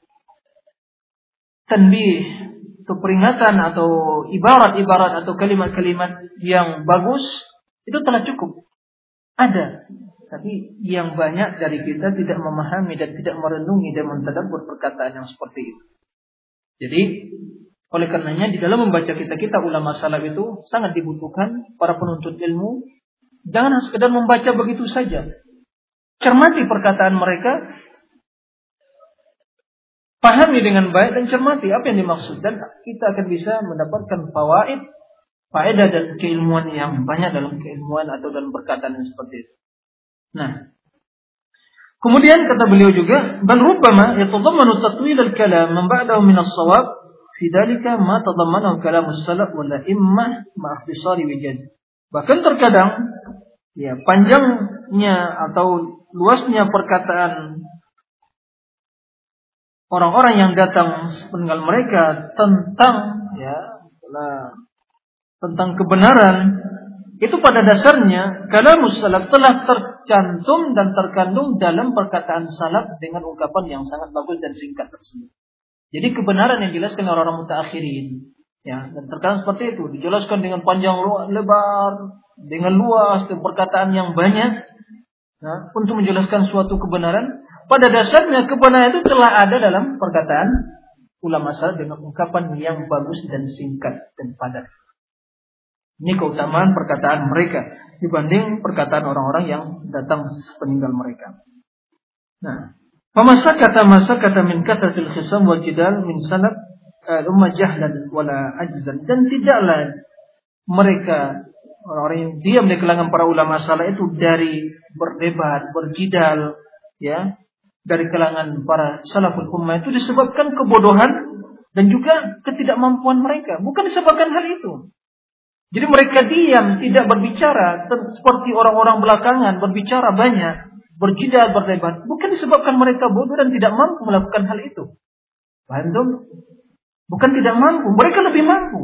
tanbih, keperingatan atau ibarat-ibarat atau kalimat-kalimat yang bagus, itu telah cukup. Ada. Tapi yang banyak dari kita tidak memahami dan tidak merenungi dan mentadabbur perkataan yang seperti itu. Jadi, oleh karenanya di dalam membaca kitab-kitab ulama salaf itu sangat dibutuhkan para penuntut ilmu. Jangan sekedar membaca begitu saja. Cermati perkataan mereka, pahami dengan baik dan cermati apa yang dimaksud, dan kita akan bisa mendapatkan faedah dan keilmuan yang banyak dalam keilmuan atau dalam perkataan yang seperti itu. Nah, kemudian kata beliau juga, bal rubbama yatadammanu tatwil al-kalam man ba'dahu min as-shawab fi dhalika ma tadammanahu kalam as-salaf wal a'immah ma ikhtisari wijaz. Bahkan terkadang ya panjangnya atau luasnya perkataan orang-orang yang datang sepeninggal mereka tentang kebenaran, itu pada dasarnya kalamus salaf telah tercantum dan terkandung dalam perkataan salaf dengan ungkapan yang sangat bagus dan singkat tersebut. Jadi kebenaran yang dijelaskan oleh orang mutaakhirin, ya, dan terkadang seperti itu dijelaskan dengan panjang lebar, dengan luas dan perkataan yang banyak, nah, untuk menjelaskan suatu kebenaran. Pada dasarnya kebenaran itu telah ada dalam perkataan ulama salaf dengan ungkapan yang bagus dan singkat dan padat. Ini keutamaan perkataan mereka dibanding perkataan orang-orang yang datang sepeninggal mereka. Nah, masakata min katratil khisam wal jidal min salaf al-ummah jahlan wala ajzan, dan tidaklah mereka orang-orang yang diam di kalangan para ulama salaf itu dari berdebat, berjidal, ya, dari kalangan para salaful ummah itu disebabkan kebodohan dan juga ketidakmampuan mereka, bukan disebabkan hal itu. Jadi mereka diam, tidak berbicara seperti orang-orang belakangan, berbicara banyak, berjidal, berdebat, bukan disebabkan mereka bodoh dan tidak mampu melakukan hal itu. Paham dong? Bukan tidak mampu, mereka lebih mampu.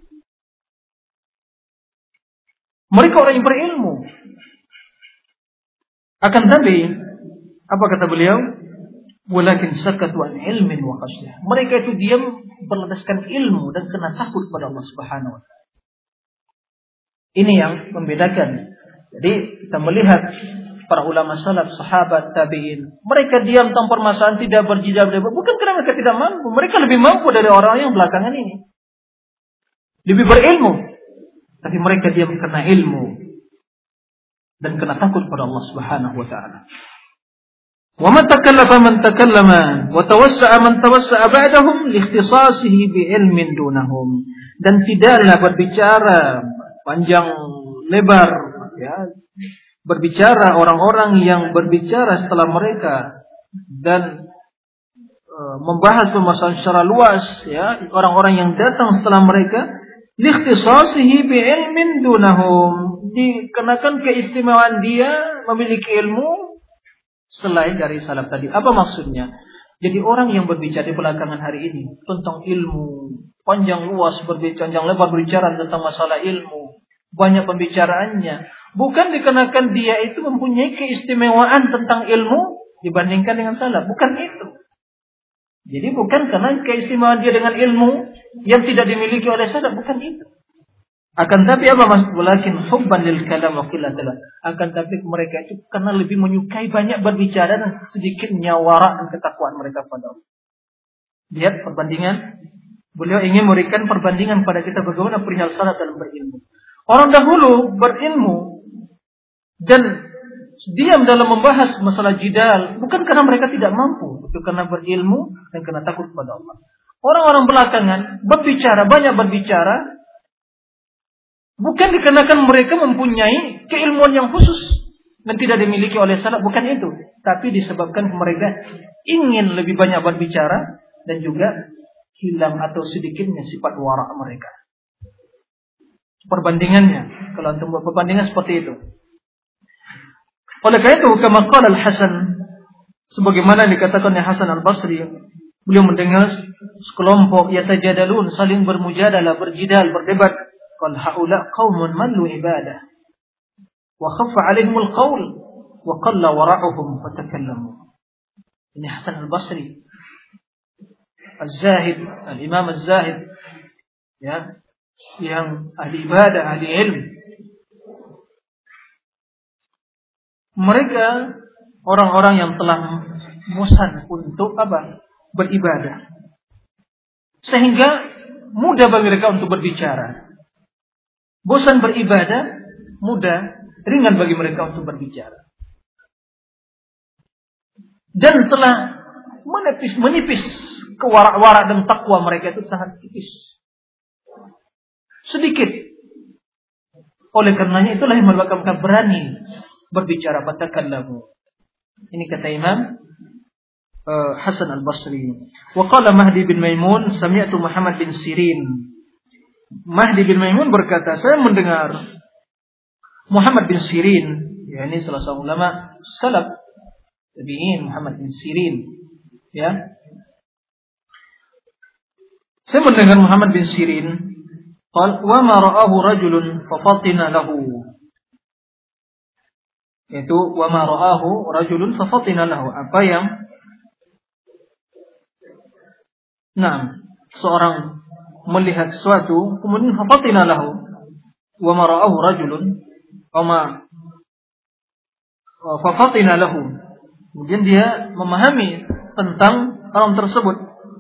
Mereka orang yang berilmu. Akan tapi, apa kata beliau? Walakin sakatu an ilmin wa khasyah. Mereka itu diam berlandaskan ilmu dan kena takut pada Allah Subhanahu wa taala. Ini yang membedakan. Jadi kita melihat para ulama salaf, sahabat, tabi'in, mereka diam tentang permasalahan, tidak berjidal, bukan karena mereka tidak mampu. Mereka lebih mampu dari orang yang belakangan ini, lebih berilmu, tapi mereka diam karena ilmu dan karena takut pada Allah Subhanahu wa taala. Wa man takallafa man takallama wa tawassa'a man tawassa'a ba'dahum li ikhtisasihi bi ilmin dunahum. Dan tidaklah berbicara panjang lebar, ya, berbicara orang-orang yang berbicara setelah mereka dan membahas permasalahan secara luas, ya, orang-orang yang datang setelah mereka, likhtisasihi bi ilmin dunahum, dikenakan keistimewaan dia memiliki ilmu selain dari salaf tadi. Apa maksudnya? Jadi orang yang berbicara di belakangan hari ini tentang ilmu, panjang luas berbicara, panjang lebar berbicara tentang masalah ilmu, banyak pembicaraannya, bukan dikenakan dia itu mempunyai keistimewaan tentang ilmu dibandingkan dengan salaf, bukan itu. Jadi bukan karena keistimewaan dia dengan ilmu yang tidak dimiliki oleh salaf, bukan itu. Akan tapi apa maksud? Walakin hubban lil kalam wa qillatillah. Akan tapi mereka itu karena lebih menyukai banyak berbicara dan sedikitnya wara dan ketakwaan mereka pada Allah. Lihat perbandingan. Beliau ingin memberikan perbandingan pada kita bagaimana perihal salaf dalam berilmu. Orang dahulu berilmu dan diam dalam membahas masalah jidal bukan karena mereka tidak mampu, itu karena berilmu dan karena takut pada Allah. Orang-orang belakangan berbicara, banyak berbicara, bukan dikarenakan mereka mempunyai keilmuan yang khusus dan tidak dimiliki oleh salaf, bukan itu. Tapi disebabkan mereka ingin lebih banyak berbicara dan juga hilang atau sedikitnya sifat wara' mereka. Perbandingannya, kalau antum buat perbandingan seperti itu. Oleh karena itu, kama qala Al-Hasan, sebagaimana dikatakan oleh Hasan Al-Basri, beliau mendengar sekelompok yatajadalun, saling bermujadalah, berjidal, berdebat. Qal haula qaumun mallu ibadah wa khaffa 'alaihimul qaul wa qalla wara'uhum fatakallamu. Ini Hasan Al-Basri, Az-Zahid, al-Imam Az-Zahid, ya, yang ahli ibadah, ahli ilmu. Mereka orang-orang yang telah bosan untuk apa? Beribadah. Sehingga mudah bagi mereka untuk berbicara. Bosan beribadah, mudah, ringan bagi mereka untuk berbicara. Dan telah menipis kewarak-warak dan takwa mereka itu sangat tipis. Sedikit. Oleh karenanya itulah yang menyebabkan mereka berani berbicara, fatakallamu. Ini kata Imam Hasan Al-Basri. Wa qala Mahdi bin Maimun sami'tu Muhammad bin Sirin. Mahdi bin Maimun berkata, saya mendengar Muhammad bin Sirin, ya, ini salah seorang ulama salaf tabi'in, Muhammad bin Sirin, ya. Saya mendengar Muhammad bin Sirin, qala wa ma ra'ahu rajulun fa fatina lahu. Itu wa ma ra'ahu rajulun fa fatina lahu, apa yang seorang melihat sesuatu kemudian fafatina lahu wa ma ra'ahu rajulun wa ma fafatina lahu, kemudian dia memahami tentang orang tersebut.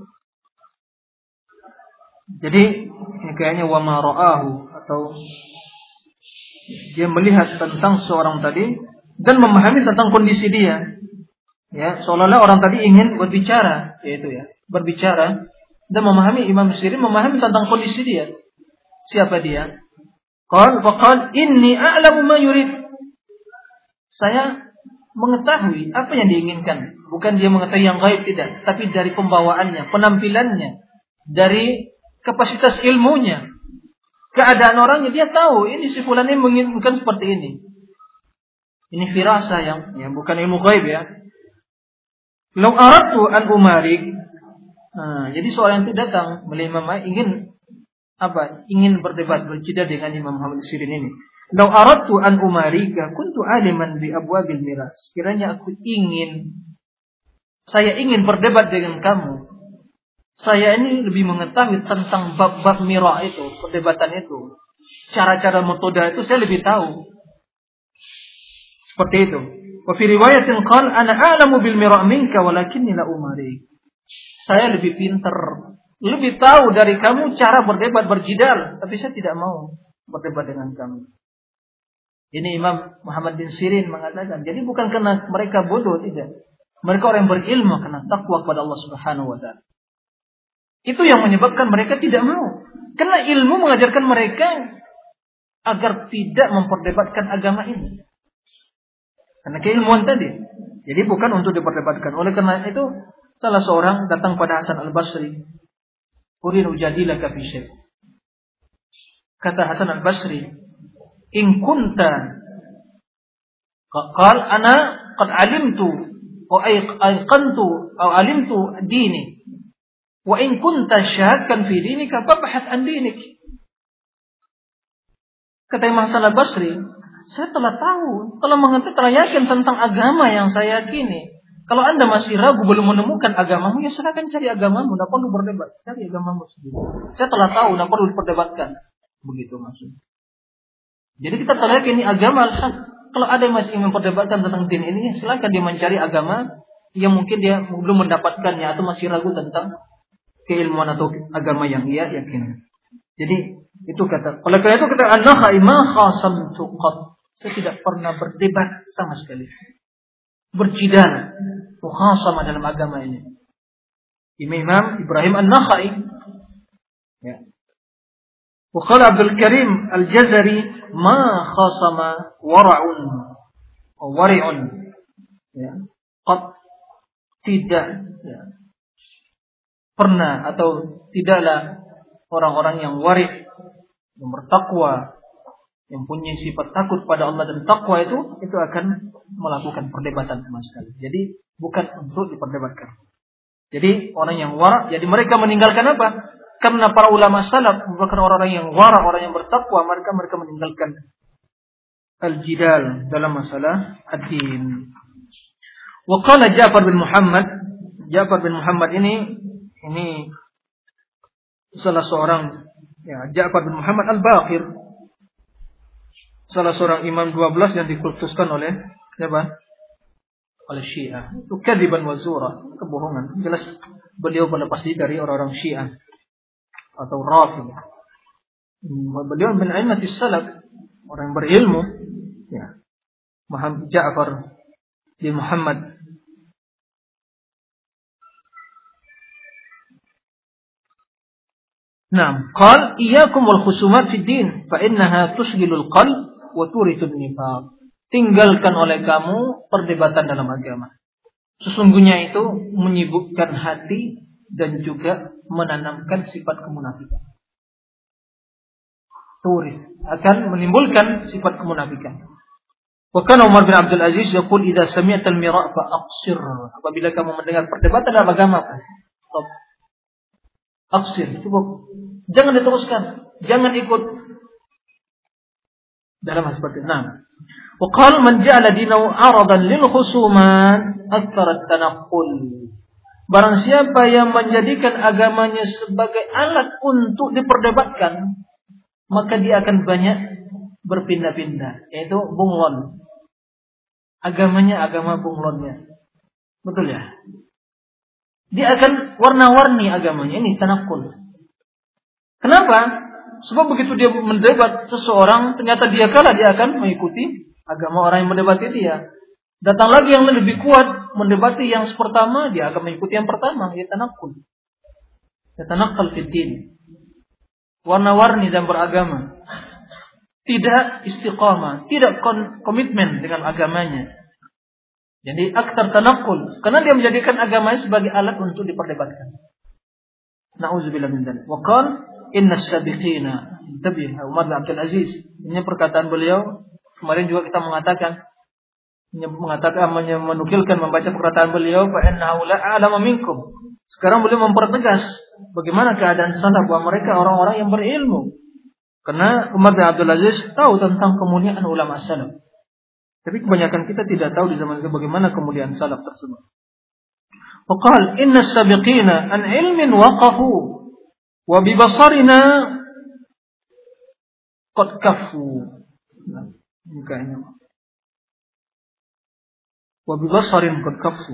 Jadi ini kayaknya wa ma ra'ahu, atau dia melihat tentang seorang tadi dan memahami tentang kondisi dia, ya, seolah-olah orang tadi ingin berbicara, yaitu ya, berbicara dan memahami. Imam Sirin memahami tentang kondisi dia. Siapa dia? Qal inni a'lamu ma yurid. Saya mengetahui apa yang diinginkan. Bukan dia mengetahui yang gaib, tidak, tapi dari pembawaannya, penampilannya, dari kapasitas ilmunya, keadaan orangnya, dia tahu ini si fulan ini menginginkan seperti ini. Ini firasa yang ya, bukan ilmu gaib, ya. Law aradtu an umarik. Jadi seorang itu datang melihat Imam ingin apa? Ingin berdebat, berjidal dengan Imam Muhammad Sirin ini. Law aradtu an umarika kuntu aliman bi abwabil miras. Kiranya saya ingin berdebat dengan kamu. Saya ini lebih mengetahui tentang bab-bab mirah itu, perdebatan itu. cara-cara metode itu saya lebih tahu. Seperti itu. Wa fi riwayatin qala ana a'lamu bil mira' minka walakinni la umari. Saya lebih pintar, lebih tahu dari kamu cara berdebat berjidal, tapi saya tidak mau berdebat dengan kamu. Ini Imam Muhammad bin Sirin mengatakan, jadi bukan karena mereka bodoh, tidak. Mereka orang yang berilmu karena takwa kepada Allah Subhanahu wa taala. Itu yang menyebabkan mereka tidak mau. Karena ilmu mengajarkan mereka agar tidak memperdebatkan agama ini. Karena keilmuan tadi. Jadi bukan untuk diperdebatkan. Oleh karena itu, salah seorang datang pada Hasan al-Basri. Uridu jadilaka fi syai'. Kata Hasan al-Basri, in kunta qal ana qad alimtu wa ayqantu aw alimtu dini wa in kunta syakkan fi dinika fabhath an dinik. Kata Imam Hasan al-Basri, saya telah tahu, telah mengerti, telah yakin tentang agama yang saya yakini. Kalau Anda masih ragu, belum menemukan agamamu, ya silakan cari agamamu, tidak perlu berdebat. Cari agamamu sendiri. Saya telah tahu, tidak perlu diperdebatkan. Begitu maksudnya. Jadi kita telah yakin ini agama al-haq. Kalau ada yang masih ingin memperdebatkan tentang din ini, silakan dia mencari agama yang mungkin dia belum mendapatkannya atau masih ragu tentang keilmuan atau agama yang ia yakini. Jadi itu kata. Oleh karena itu kata an-nakhai ma khasamtu qat. Saya tidak pernah berdebat sama sekali. Berjidal, mukhasama dalam agama ini. Imam Ibrahim an-Nakhai. Ya. Wa qala Abdul Karim al-Jazari ma khasama wara'un atau wari'un. Ya. Qat tidak ya, pernah atau tidaklah orang-orang yang wari', yang bertakwa, yang punya sifat takut pada Allah dan takwa itu akan melakukan perdebatan sama sekali. Jadi bukan untuk diperdebatkan. Jadi orang yang wara', jadi mereka meninggalkan apa? Karena para ulama salaf merupakan orang-orang yang wara', orang yang bertakwa, mereka meninggalkan al-jidal dalam masalah ad-din. Wa qala Ja'far bin Muhammad ini salah seorang ya, Ja'far bin Muhammad al-Baqir, salah seorang imam 12 yang dikultuskan oleh siapa? Oleh Syiah. Itu kadziban wa zura, kebohongan. Jelas beliau berlepas diri dari orang-orang Syiah atau Rafidhah. Beliau min a'immatis salaf, orang yang berilmu, ya. Ja'far bin Muhammad. Naam, qal iyyakum wal khusumat fid din fa innaha tushghilul qalb wa turithun nifaq. Tinggalkan oleh kamu perdebatan dalam agama. Sesungguhnya itu menyibukkan hati dan juga menanamkan sifat kemunafikan. Turith akan menimbulkan sifat kemunafikan. Wa kana Umar bin Abdul Aziz yaqul idza sami'tal mira' fa aqsir. Apabila kamu mendengar perdebatan dalam agama, stop. Aqsir, cukup. Jangan diteruskan, jangan ikut dalam hal seperti itu. Nah, wa qala man ja'ala dinahu 'aradan lil khusuman aktsara at-tanaqqul. Barang siapa yang menjadikan agamanya sebagai alat untuk diperdebatkan, maka dia akan banyak berpindah-pindah, yaitu bunglon. Agamanya agama bunglonnya. Betul ya? Dia akan warna-warni agamanya. Ini tanaqqul. Kenapa? Sebab begitu dia mendebat seseorang, ternyata dia kalah, dia akan mengikuti agama orang yang mendebati dia. Datang lagi yang lebih kuat mendebati yang pertama, dia akan mengikuti yang pertama. Ya tanaqqul. Ya tanaqqal fid din. Warna-warni dan beragama. Tidak istiqamah, tidak komitmen dengan agamanya. Jadi aktar tanaqqul, karena dia menjadikan agamanya sebagai alat untuk diperdebatkan. Na'udzubillah min dzalik. Wa qala innas sabiqina, tabi Umar bin Abdul Aziz. Ini perkataan beliau. Kemarin juga kita mengatakan menukilkan membaca perkataan beliau fa innahu la'alama minkum. Sekarang beliau mempertegas bagaimana keadaan salaf, bahwa mereka orang-orang yang berilmu. Karena Umar bin Abdul Aziz tahu tentang kemuliaan ulama salaf. Tapi kebanyakan kita tidak tahu di zaman itu bagaimana kemuliaan salaf tersebut. Faqal innas sabiqina an ilmin waqafu wa bi basarina qad kaffu. Nah, mukanya. Wa bi basarin qad kaffu.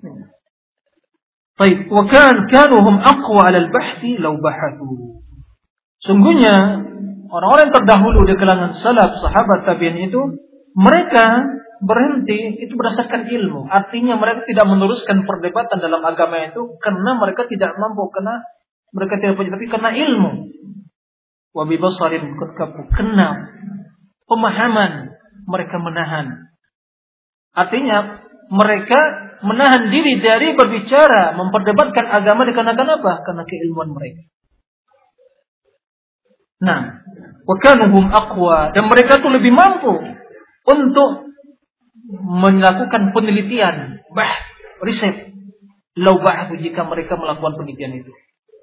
Baik, wa kanu hum aqwa 'ala al-bahthi law bahathu. Sungguhnya orang-orang yang terdahulu di kalangan salaf, sahabat tabi'in itu, mereka berhenti itu berdasarkan ilmu. Artinya mereka tidak meneruskan perdebatan dalam agama itu karena mereka tidak mampu, karena mereka tidak punya, tapi karena ilmu. Wa bi basarin qad kaffu, kena pemahaman mereka menahan. Artinya mereka menahan diri dari berbicara, memperdebatkan agama dikarenakan apa? Karena keilmuan mereka. Nah, wa kanuhum aqwa, dan mereka tuh lebih mampu untuk melakukan penelitian, riset. Lau ba'athu, jika mereka melakukan penelitian itu.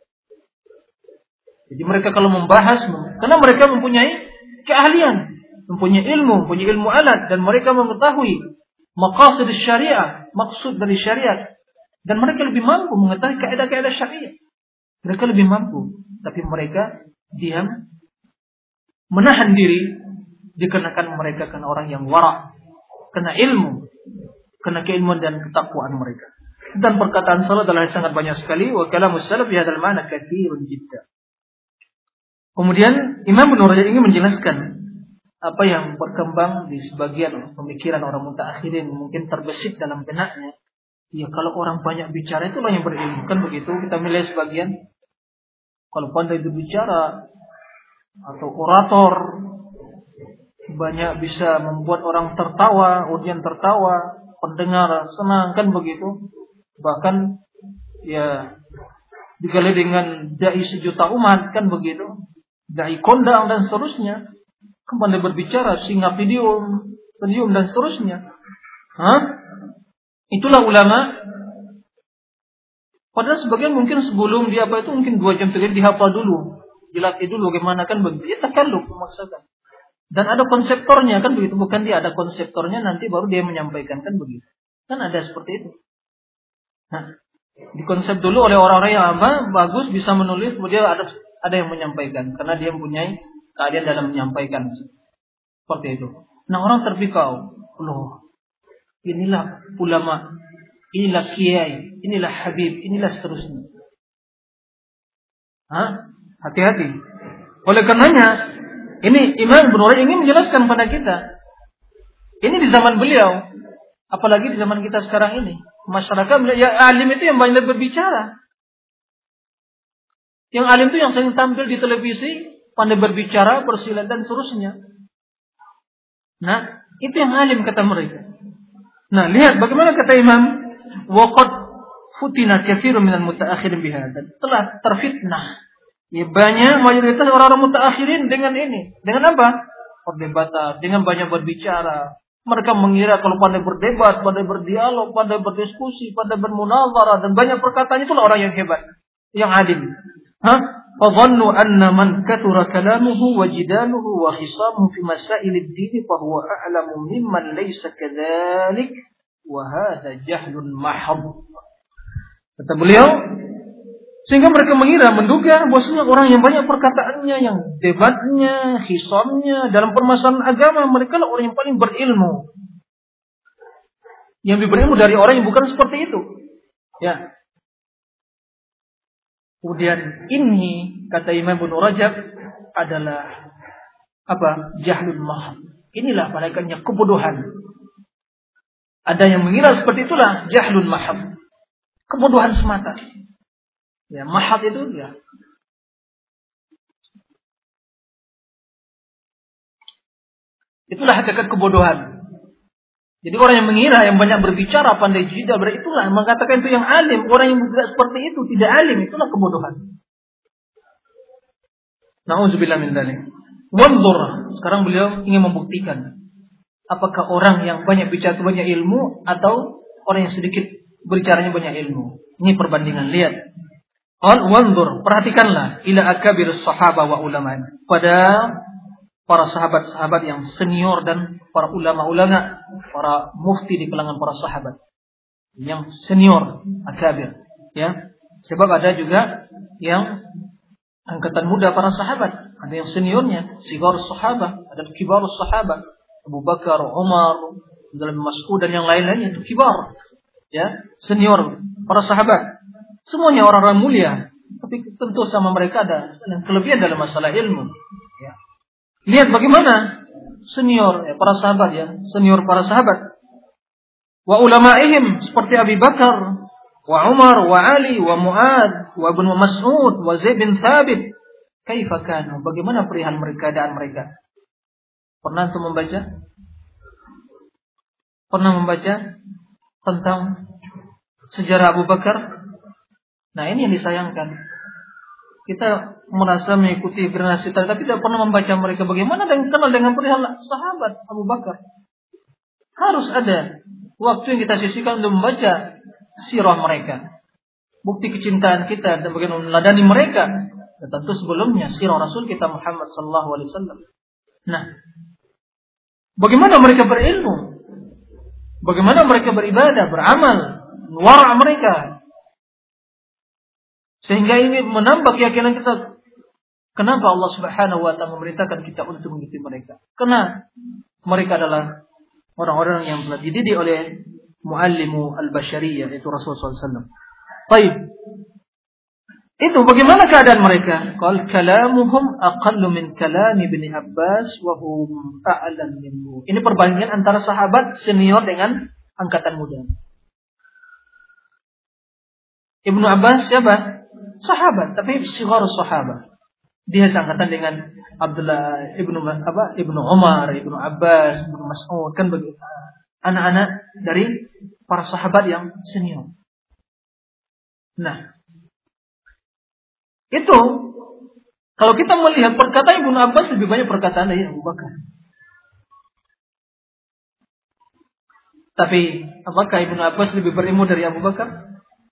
Jadi mereka kalau membahas, karena mereka mempunyai keahlian, mempunyai ilmu alat, dan mereka mengetahui maqasid syariah, maksud dari syariat, dan mereka lebih mampu mengetahui kaidah-kaidah syariah. Mereka lebih mampu, tapi mereka diam, menahan diri dikarenakan mereka karena orang yang wara', karena ilmu, karena keilmuan dan ketakwaan mereka. Dan perkataan salaf adalah sangat banyak sekali. Wa kalamus salaf fi hadzal ma'na katsirun jiddan. Kemudian Imam Ibnu Rajab ingin menjelaskan apa yang berkembang di sebagian pemikiran orang mutaakhirin, mungkin terbesit dalam benaknya. Ya, kalau orang banyak bicara itulah yang berilmu, kan begitu. Kita milih sebagian. Kalau pandai berbicara atau orator, banyak bisa membuat orang tertawa, audien tertawa, pendengar senang, kan begitu. Bahkan ya dikali dengan dai sejuta umat, kan begitu. Dai kondang dan seterusnya. Pandai berbicara, singa pedium dan seterusnya. Itulah ulama. Padahal sebagian mungkin sebelum dia apa itu mungkin 2 jam 3 dihafal dulu, dilatih dulu bagaimana, kan begitu. Dia takalluf memaksakan. Dan ada konseptornya, kan begitu. Bukan dia ada konseptornya, nanti baru dia menyampaikan, kan begitu. Kan ada seperti itu. Nah, dikonsep dulu oleh orang-orang yang bagus, bisa menulis, kemudian ada yang menyampaikan, karena dia mempunyai keahlian dalam menyampaikan. Seperti itu. Nah, orang terpikau, loh, inilah ulama, inilah kiai, inilah habib, inilah seterusnya. Hati-hati. Oleh karenanya, ini Imam Ibnu Rajab ingin menjelaskan pada kita. Ini di zaman beliau, apalagi di zaman kita sekarang ini. Masyarakat, ya alim itu yang banyak berbicara. Yang alim itu yang sering tampil di televisi, pandai berbicara, bersilat dan seterusnya. Nah, itu yang alim kata mereka. Nah, lihat bagaimana kata Imam, waqad futina katsirun minal mutaakhirin bihadza. Telah terfitnah. Ya, banyak mayoritas orang-orang mutaakhirin dengan ini. Dengan apa? Perdebatan, dengan banyak berbicara. Mereka mengira kalau pandai berdebat, pandai berdialog, pandai berdiskusi, pandai bermunazarah dan banyak perkataan, itulah orang yang hebat, yang adil. Fadhannu anna man kathura kalamuhu wa jidaluhu wa khisamuhu fi masailid din fa huwa a'lamu mimman laysa kadzalik wa hadha jahlun mahab. Kata beliau, sehingga mereka mengira, menduga bahwasanya orang yang banyak perkataannya, yang debatnya, khisamnya dalam permasalahan agama, mereka lah orang yang paling berilmu. Yang lebih berilmu dari orang yang bukan seperti itu. Ya. Kemudian ini kata Imam Ibnu Rajab adalah apa? Jahlun mahab. Inilah malaikatnya kebodohan. Ada yang mengira seperti itulah jahlun mahab. Kebodohan semata. Ya, mahab itu ya. Itulah hakikat kebodohan. Jadi orang yang mengira, yang banyak berbicara, pandai jidah, itulah mengatakan itu yang alim. Orang yang tidak seperti itu tidak alim, itulah kebodohan. Na'udzubillah min dzalik. Wanzur. Sekarang beliau ingin membuktikan apakah orang yang banyak bicara itu banyak ilmu atau orang yang sedikit berbicaranya banyak ilmu. Ini perbandingan, lihat. Wanzur, perhatikanlah ila akabir sahabah wa ulama. Pada para sahabat-sahabat yang senior dan para ulama-ulama, para mufti di kalangan para sahabat yang senior, akabir, ya. Sebab ada juga yang angkatan muda para sahabat. ada yang seniornya, sigar sahabat, ada kibar sahabat, Abu Bakar, Umar, dalam Mas'ud dan yang lain-lainnya itu kibar, ya, senior para sahabat. Semuanya orang-orang mulia, tapi tentu sama mereka ada kelebihan dalam masalah ilmu. Ya. Lihat bagaimana senior ya, para sahabat ya, senior para sahabat. Wa ulama'ihim seperti Abu Bakar, wa Umar, wa Ali, wa Mu'ad, wa Ibnu Mas'ud, wa Zaid bin Thabit. Kaifa kanu? Bagaimana perihal mereka, keadaan mereka? Pernah antum membaca? Pernah membaca tentang sejarah Abu Bakar? Nah, ini yang disayangkan. Kita merasa mengikuti generasi tapi tidak pernah membaca mereka bagaimana dan kenal dengan perihal sahabat Abu Bakar. Harus ada waktu yang kita sisihkan untuk membaca sirah mereka. Bukti kecintaan kita dan bagaimana meneladani mereka. Dan tentu sebelumnya sirah Rasul kita Muhammad sallallahu alaihi wasallam. Nah, bagaimana mereka berilmu? Bagaimana mereka beribadah, beramal, wara' mereka. Sehingga ini menambah keyakinan kita. Kenapa Allah Subhanahu wa taala memerintahkan kita untuk mengikuti mereka? Karena mereka adalah orang-orang yang telah dididik oleh muallimu al-basyariyah, yaitu Rasulullah SAW. Baik. Itu bagaimana keadaan mereka? Qal kalamuhum aqallu min kalami Ibnu Abbas wa hum a'lam minhu. Ini perbandingan antara sahabat senior dengan angkatan muda. Ibnu Abbas siapa? Sahabat, tapi sigar sahabat. Dia seangkatan dengan Abdullah Ibnu Umar, Ibnu Abbas, Ibnu Mas'ud, kan begitu. Anak-anak dari para sahabat yang senior. Nah, itu kalau kita melihat perkataan Ibnu Abbas lebih banyak perkataan dari Abu Bakar. Tapi apakah Ibnu Abbas lebih berilmu dari Abu Bakar?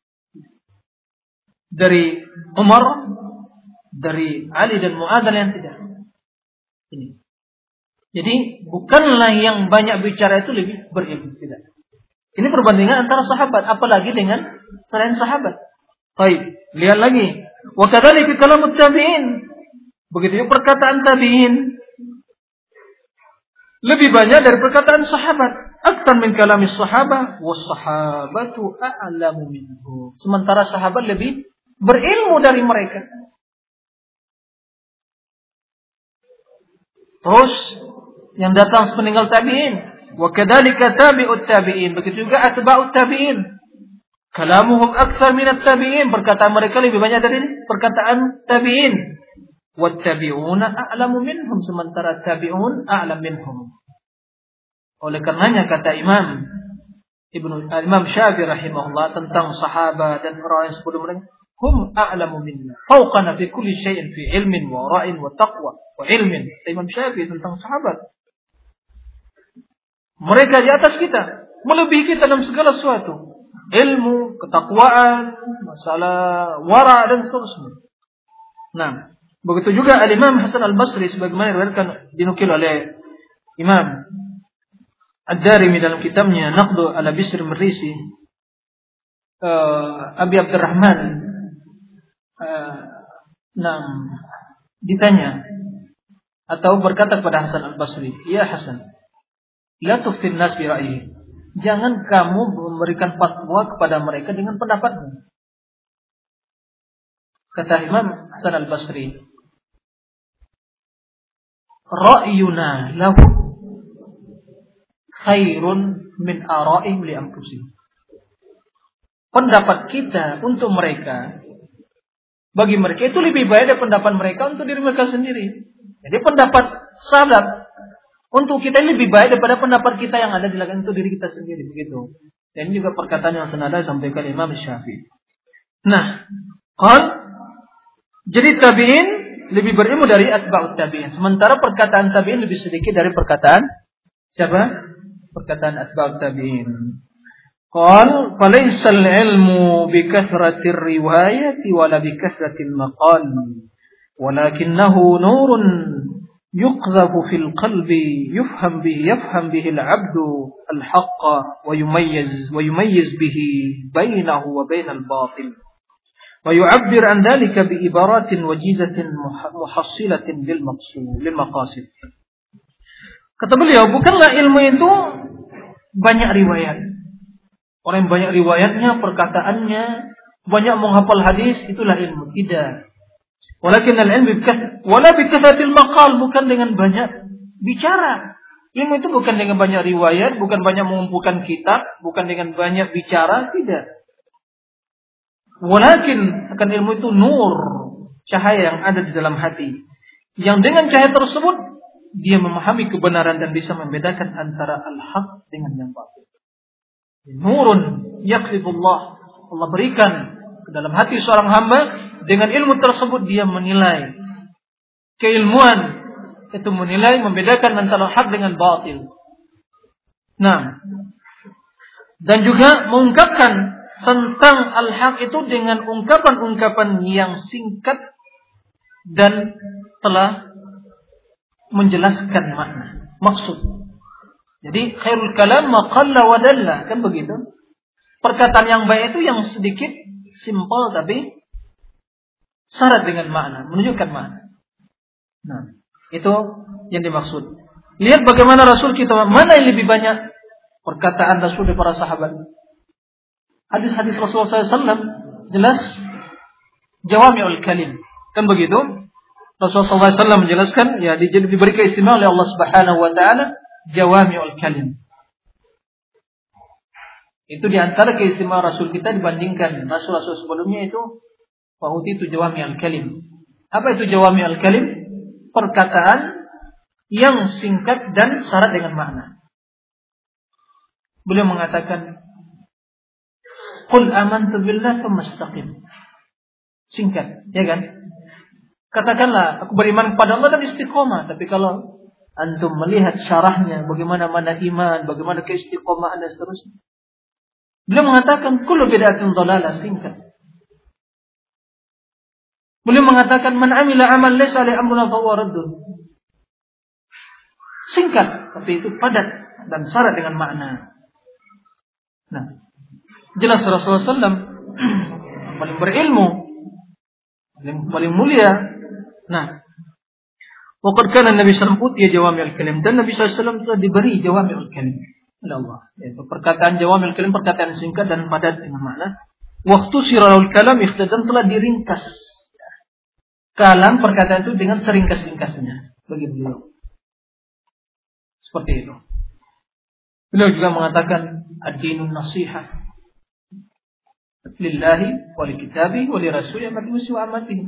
Dari Umar, dari Ali dan Mu'adz yang tidak. Ini. Jadi bukanlah yang banyak bicara itu lebih berilmu, tidak. Ini perbandingan antara sahabat, apalagi dengan selain sahabat. Baik, lihat lagi. Wa kadzalika kalamut tabi'in. Begitu juga perkataan tabi'in. Lebih banyak dari perkataan sahabat. Aktsar min kalamis sahabah was sahabatu a'lamu minhu. Sementara sahabat lebih berilmu dari mereka. Terus yang datang sepeninggal tabi'in, wa kadzalika tabi'ut tabi'in, begitu juga atba'ut tabi'in. Kalamuhum aktsar minat tabi'in, perkataan mereka lebih banyak dari perkataan tabi'in. Wat tabi'una a'lamu minhum, sementara tabi'un a'lam minhum. Oleh karenanya kata Imam Syafi'i rahimahullah tentang sahabat dan orang yang sebelum mereka, hum a'lamu minna fawqana fi kulli syai'in fi ilmin wa ra'in wa taqwa wa ilmin. Imam Syafi'i tentang sahabat, mereka di atas kita, melebihi kita dalam segala sesuatu, ilmu, ketakwaan, masalah wara dan seterusnya. Nah, begitu juga Al-Imam Hasan Al-Basri sebagaimana diriwayatkan dinukil oleh Imam Ad-Darimi dalam kitabnya Naqdu ala Bishr Marrisi, Abi Abdurrahman ditanya atau berkata kepada Hasan Al-Basri, "Ya Hasan, la tuftin nas bi ra'yi." Jangan kamu memberikan fatwa kepada mereka dengan pendapatmu. Kata Imam Hasan Al-Basri, "Ra'yuna lahu khairun min ara'ihim li anfusihim." Pendapat kita untuk mereka, bagi mereka itu lebih baik dari pendapat mereka untuk diri mereka sendiri. Jadi pendapat salaf untuk kita lebih baik daripada pendapat kita yang ada di belakang untuk diri kita sendiri, begitu. Dan ini juga perkataan yang senada disampaikan Imam Syafi'i. Nah, jadi tabi'in lebih berilmu dari atba'ut tabi'in, sementara perkataan tabi'in lebih sedikit dari perkataan siapa? Perkataan atba'ut tabi'in. Qal falaysa al-ilmu bi kathratir riwayati wala bi kathratil maqal, walakinnahu nurun yuqdhafu fil qalbi yafham bihi al-'abdu al-haqqa wa yumayyiz bihi bainahu wa bainal batil. Wa yu'abbir an dzalika bi ibaratin wajizatin muhassilatin lil maqasid. Kata beliau, bukanlah ilmu itu banyak riwayat. Orang yang banyak riwayatnya, perkataannya, banyak menghafal hadis, itulah ilmu. Tidak. Walakin al-ilm wala bi kathratil maqal, bukan dengan banyak bicara. Ilmu itu bukan dengan banyak riwayat, bukan banyak mengumpulkan kitab, bukan dengan banyak bicara, tidak. Walakin akan ilmu itu nur, cahaya yang ada di dalam hati. Yang dengan cahaya tersebut dia memahami kebenaran dan bisa membedakan antara al-haq dengan yang batil. Nurun yaqlibullah, Allah berikan ke dalam hati seorang hamba, dengan ilmu tersebut dia menilai keilmuan, itu menilai, membedakan antara hak dengan batil. Nah, dan juga mengungkapkan tentang al-haq itu dengan ungkapan-ungkapan yang singkat dan telah menjelaskan makna, maksud. Jadi khairul kalam ma qalla wa dalla, kan begitu? Perkataan yang baik itu yang sedikit simpel tapi syarat dengan makna, menunjukkan makna. Nah, itu yang dimaksud. Lihat bagaimana Rasul kita, mana yang lebih banyak perkataan Rasul daripada para sahabat. Hadis-hadis Rasulullah SAW jelas jawami'ul kalim, kan begitu? Rasulullah SAW menjelaskan, ya, diberi keistimewaan oleh Allah Subhanahu Wa Taala jawami'ul kalim. Itu diantara keistimewaan Rasul kita dibandingkan Rasul-Rasul sebelumnya, itu wahut itu jawami'ul kalim. Apa itu jawami'ul kalim? Perkataan yang singkat dan syarat dengan makna. Beliau mengatakan, qul amantu billahi tsumastaqim. Singkat, ya kan? Katakanlah aku beriman kepada Allah dan istiqomah. Tapi kalau antum melihat syarahnya, bagaimana mana iman, bagaimana keistiqomahan dan seterusnya, beliau mengatakan kullu bid'atin dhalalah, singkat. Beliau mengatakan man amila amal laysa alaihi amruna fahuwa raddun. Singkat, tapi itu padat dan syarat dengan makna. Nah, jelas Rasulullah SAW paling berilmu, paling mulia. Nah, waqad kana Nabi sallallahu alaihi wasallam jawami'ul kalim, dan Nabi sallallahu alaihi wasallam telah diberi jawami'ul kalim oleh Allah. Yaitu perkataan jawami'ul kalim, perkataan singkat dan padat dengan makna. Waktu sirrul kalam ikhtidan, telah diringkas. Kalam perkataan itu dengan seringkas-ringkasnya bagi beliau. Seperti itu. Beliau juga mengatakan ad-dinun nasihah lillahi wa li kitabi wa li rasulih wa li amatihi.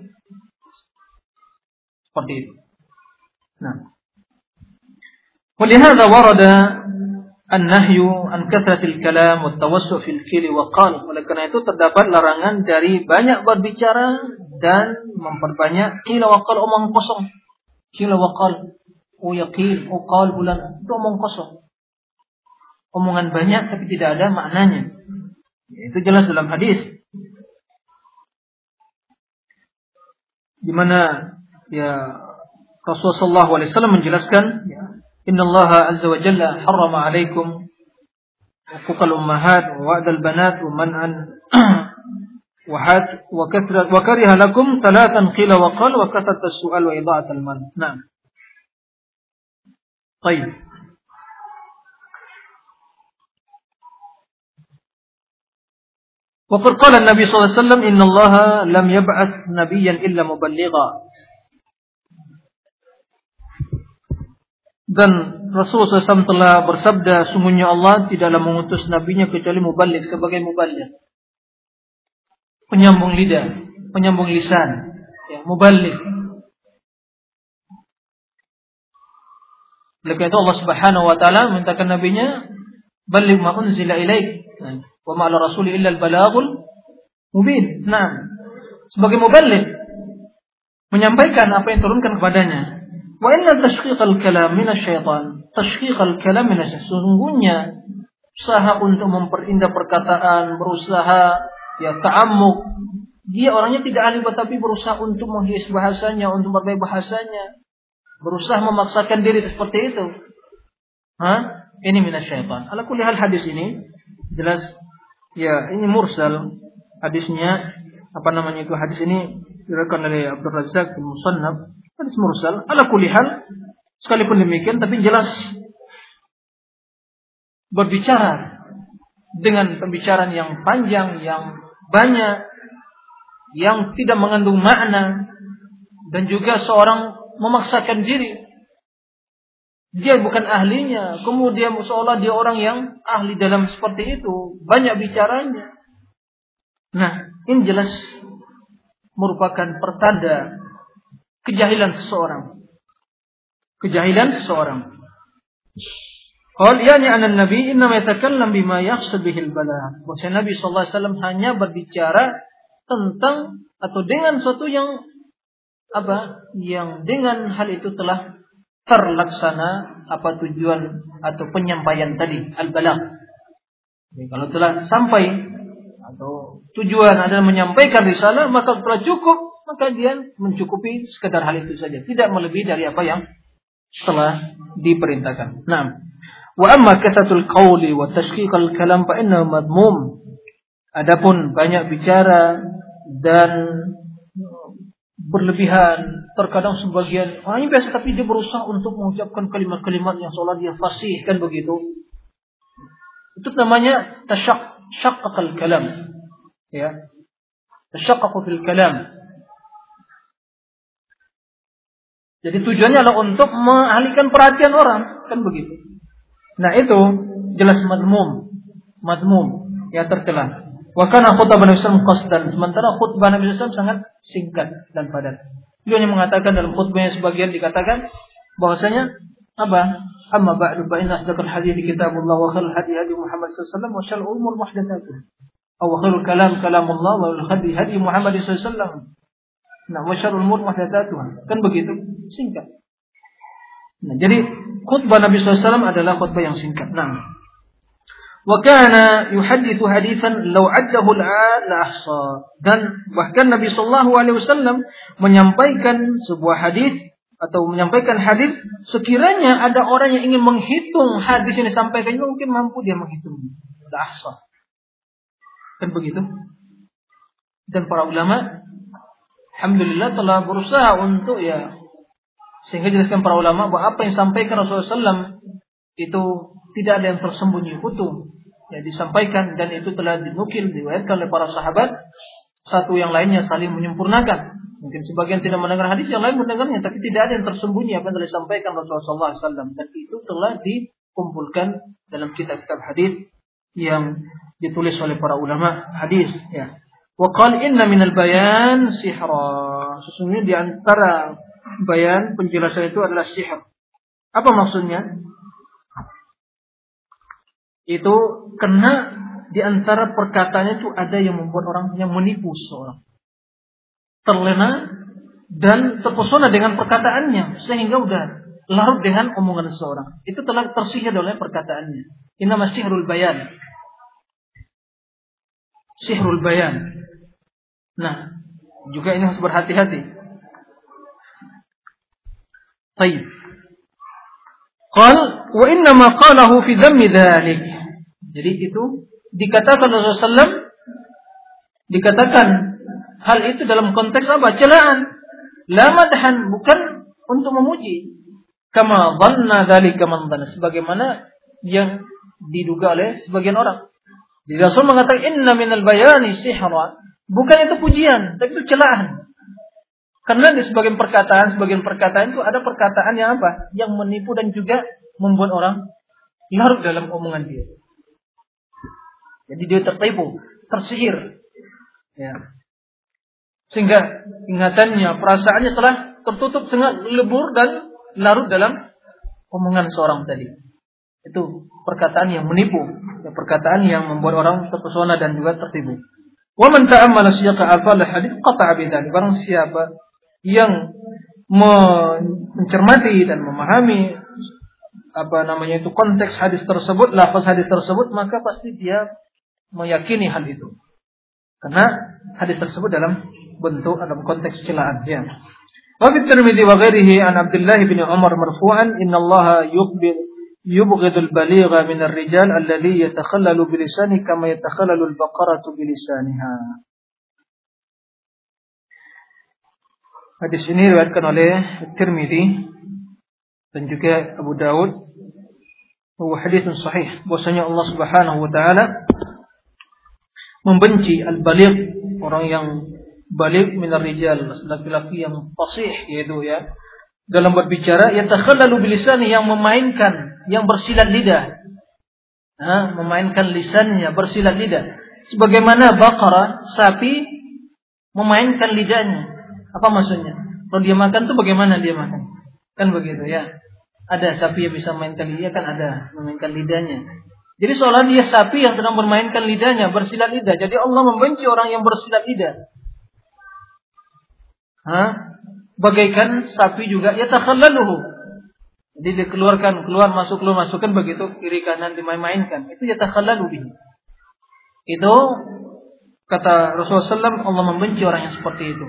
Seperti itu. Nah, ولهذا ورد النهي عن كثرة الكلام والتوسع في القيل وقال. Oleh karena itu terdapat larangan dari banyak berbicara dan memperbanyak qila wa qal, omong kosong. Qila wa qal, oh ya qil, oh qal bulan, itu omong kosong. Omongan banyak tapi tidak ada maknanya. Itu jelas dalam hadis, di mana ya Rasulullah SAW menjelaskan, Innallaha azza wa jalla harrama alaikum uquqal ummahat wa wa'dal banat wa man'an wa kathrat wa kariha lakum talatan qila wa qal wa kathrat as-su'al wa ida'at al-mal. Naam. Baik. Wa qala an-nabi sallallahu alaihi wasallam, innallaha lam yab'ats nabiyyan illa muballigha. Dan Rasulullah SAW telah bersabda, sungguhnya Allah tidaklah mengutus nabinya kecuali muballigh, sebagai muballigh, penyambung lidah, penyambung lisan, ya, muballigh. Oleh karena itu Allah Subhanahu wa taala memintakan nabinya, balligh ma unzila ilaik wa ma 'ala rasuli illa al-balaghul mubin. Nah, sebagai muballigh, menyampaikan apa yang turunkan kepadanya. Wa inna tashqiqal kalam minasyaitan. Tashqiqal kalam minasyaitan. Sungguhnya usaha untuk memperindah perkataan, berusaha ya ta'ammuk. Dia orangnya tidak ahli tetapi berusaha untuk menghias bahasanya, untuk berbagai bahasanya. Berusaha memaksakan diri seperti itu. Ini minasyaitan. Ala kulli hal hadis ini jelas ya ini mursal hadisnya, hadis ini diriwayatkan oleh Abdul Razzaq bin Musannaf, hadis mursal. Ala kulli hal, sekalipun demikian tapi jelas berbicara dengan pembicaraan yang panjang, yang banyak, yang tidak mengandung makna, dan juga seorang memaksakan diri, dia bukan ahlinya, kemudian seolah dia orang yang ahli dalam seperti itu, banyak bicaranya. Nah, ini jelas merupakan pertanda kejahilan seseorang. Qal yani anan nabi innama yatakallam bima yaqsid bihil bala. Bahwa Nabi sallallahu alaihi wasallam hanya berbicara tentang atau dengan sesuatu yang yang dengan hal itu telah terlaksana tujuan atau penyampaian tadi, al-balagh. Jadi kalau telah sampai atau tujuan adalah menyampaikan risalah, maka telah cukup, maka dia mencukupi sekedar hal itu saja, tidak melebihi dari apa yang telah diperintahkan. Nah, wa amma kathatul qawli wa tashqiqal kalam fa innahu madmum. Adapun banyak bicara dan berlebihan, terkadang sebagian orang ini biasa tapi dia berusaha untuk mengucapkan kalimat-kalimat yang seolah dia fasih, kan begitu. Itu namanya tashaqqaqal kalam. Ya. Tashaqqaqu fil kalam. Jadi tujuannya adalah untuk mengalihkan perhatian orang, kan begitu. Nah, itu jelas madmum, ya tercela. Wa kana khutbah Nabi sallallahu alaihi wasallam qasdan, sementara khutbah Nabi sallallahu alaihi wasallam sangat singkat dan padat. Dia hanya mengatakan dalam khutbahnya sebagian dikatakan bahwasanya amma ba'du fa inna asdaqal hadits kitabullah wa khairul hadi hadi Muhammad sallallahu alaihi wasallam wa syarrul umur muhdatsatuh. Aw khairul kalam kalamullah wa khairul hadi Muhammad sallallahu alaihi wasallam. Nah, wa syarrul umur muhdatsatuh. Kan begitu, singkat. Nah, jadi khutbah Nabi sallallahu alaihi wasallam adalah khutbah yang singkat. Nah, wa kana yuhadditsu haditsan law addahu al-'ad la ahsa. Dan bahkan Nabi sallallahu alaihi wasallam menyampaikan sebuah hadis atau menyampaikan hadis, sekiranya ada orang yang ingin menghitung hadis yang disampaikan, mungkin mampu dia menghitung. La ahsa. Kan begitu? Dan para ulama alhamdulillah telah berusaha untuk sehingga jelaskan para ulama bahwa apa yang disampaikan Rasulullah SAW itu tidak ada yang tersembunyi, utuh disampaikan, dan itu telah dinukil, diriwayatkan oleh para sahabat, satu yang lainnya saling menyempurnakan. Mungkin sebagian tidak mendengar hadis, yang lain mendengarnya, tapi tidak ada yang tersembunyi apa yang telah disampaikan Rasulullah SAW, dan itu telah dikumpulkan dalam kitab-kitab hadis yang ditulis oleh para ulama hadis. Ya. Wa qala inna minal bayan sihra. Sesungguhnya di antara bayan, penjelasan itu adalah sihir. Apa maksudnya? Itu karena di antara perkataannya itu ada yang membuat orang yang menipu seseorang, terlena dan terpesona dengan perkataannya, sehingga udah larut dengan omongan seseorang. Itu telah tersihir oleh perkataannya. Ini nama sihrul bayan. Sihrul bayan. Nah, juga ini harus berhati-hati. Baik. Qal wa inna ma qalahu fi dhammi dzalik. Jadi itu dikatakan Rasulullah SAW, dikatakan hal itu dalam konteks apa? Celaan. La madhan, bukan untuk memuji. Kama dhanna dzalika man dhanna, sebagaimana yang diduga oleh sebagian orang. Jadi Rasul mengatakan inna minal bayani sihra, bukan itu pujian, tapi itu celaan. Karena di sebagian perkataan itu ada perkataan yang yang menipu dan juga membuat orang larut dalam omongan dia. Jadi dia tertipu, tersihir. Ya. Sehingga ingatannya, perasaannya telah tertutup sangat lebur dan larut dalam omongan seorang tadi. Itu perkataan yang menipu, perkataan yang membuat orang terpesona dan juga tertipu. Wa man ta'ammala siyaqa al hadits qata'a bidzalik. Barang siapa yang mencermati dan memahami konteks hadis tersebut, lafaz hadis tersebut, maka pasti dia meyakini hal itu. Karena hadis tersebut dalam konteks celaan. Ya. Wa fi Tirmidzi wa ghairihi an Abdullah bin Umar marfu'an innallaha yubghidul baligha min ar-rijal alladhi yatakhallalu bi lisanihi kama yatakhallalu al-baqaratu bi lisaniha. Hadis ini diriwayatkan oleh Tirmidzi dan juga Abu Daud. Wa haditsun sahih. Bahwasanya Allah Subhanahu wa taala membenci al-baligh, orang yang baligh minar rijal, laki-laki yang fasih, yaitu ya dalam berbicara, yatakhallalu bilisani, yang memainkan, yang bersilat lidah. Memainkan lisannya, bersilat lidah. Sebagaimana baqarah, sapi memainkan lidahnya. Apa maksudnya? Kalau dia makan tuh bagaimana dia makan? Kan begitu ya. Ada sapi yang bisa memainkan lidahnya, kan ada memainkan lidahnya. Jadi seolah dia sapi yang sedang bermainkan lidahnya, bersilat lidah. Jadi Allah membenci orang yang bersilat lidah. Bagaikan sapi juga yatakhallaluhu. Jadi dikeluarkan, keluar masuk kan begitu, kiri kanan dimain-mainkan. Itu yatakhallalu bihi. Itu kata Rasulullah SAW, Allah membenci orang yang seperti itu.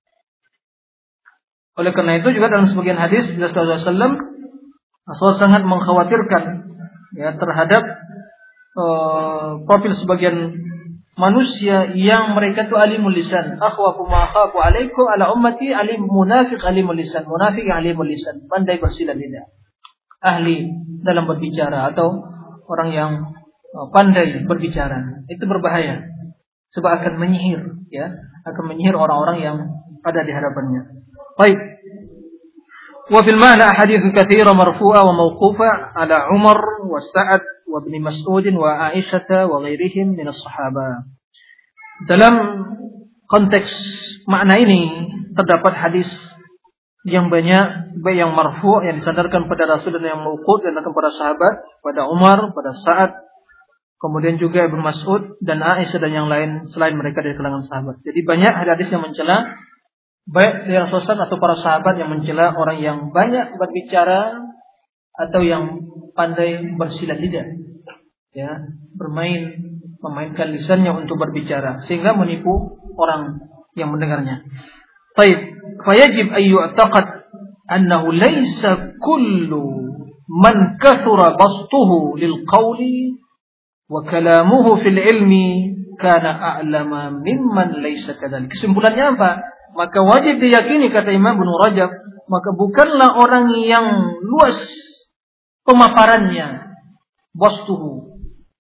Oleh karena itu juga dalam sebagian hadis Rasulullah SAW, Rasulullah sangat mengkhawatirkan ya terhadap profil sebagian manusia yang mereka itu alimul lisan. Akhwafu ma akhafu alaikum ala ummati alim munafiq alimul lisan. Munafiq alimul lisan, pandai bersilat lidah. Ahli dalam berbicara atau orang yang pandai berbicara. Itu berbahaya. Sebab akan menyihir ya, akan menyihir orang-orang yang ada di hadapannya. Baik. Wa fil ma'na ahadits katsira marfu'a wa mawqufa ala Umar wa Sa'ad wa Ibn Mas'ud wa Aisyah wa ghairihim min as-sahabah. Dalam konteks makna ini terdapat hadis yang banyak, baik yang marfu' yang disandarkan pada Rasul dan yang mauquf dan kepada sahabat, pada Umar, pada Sa'ad, kemudian juga Ibn Mas'ud dan Aisyah dan yang lain selain mereka dari kalangan sahabat. Jadi banyak hadis yang mencela baik dari Rasulullah atau para sahabat yang mencela orang yang banyak berbicara atau yang pandai bersilat lidah, ya, memainkan lisannya untuk berbicara sehingga menipu orang yang mendengarnya. Baik, fayajib an yu'taqad annahu laysa kullu man kathura bastuhu lil qawli wa kalamuhu fil ilmi kana a'lama mimman laysa kadzalik. Kesimpulannya apa? Maka wajib diyakini, kata Imam Ibnu Rajab, maka bukanlah orang yang luas pemaparannya, bastuhu.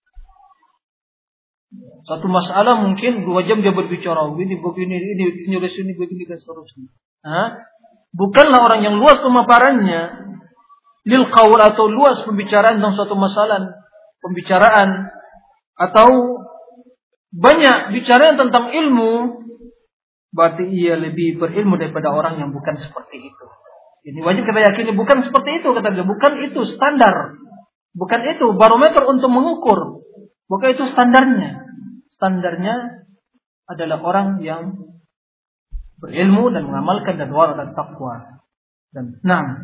Satu masalah mungkin 2 jam dia berbicara, ini dari sini begini dan seterusnya. Bukanlah orang yang luas pemaparannya lil qaul, atau luas pembicaraan tentang suatu masalah, pembicaraan atau banyak bicara tentang ilmu, berarti ia lebih berilmu daripada orang yang bukan seperti itu. Ini wajib kita yakini, bukan seperti itu, kata dia. Bukan itu standar, bukan itu barometer untuk mengukur, bukan itu standarnya. Standarnya adalah orang yang berilmu dan mengamalkan dan wara dan takwa. Dan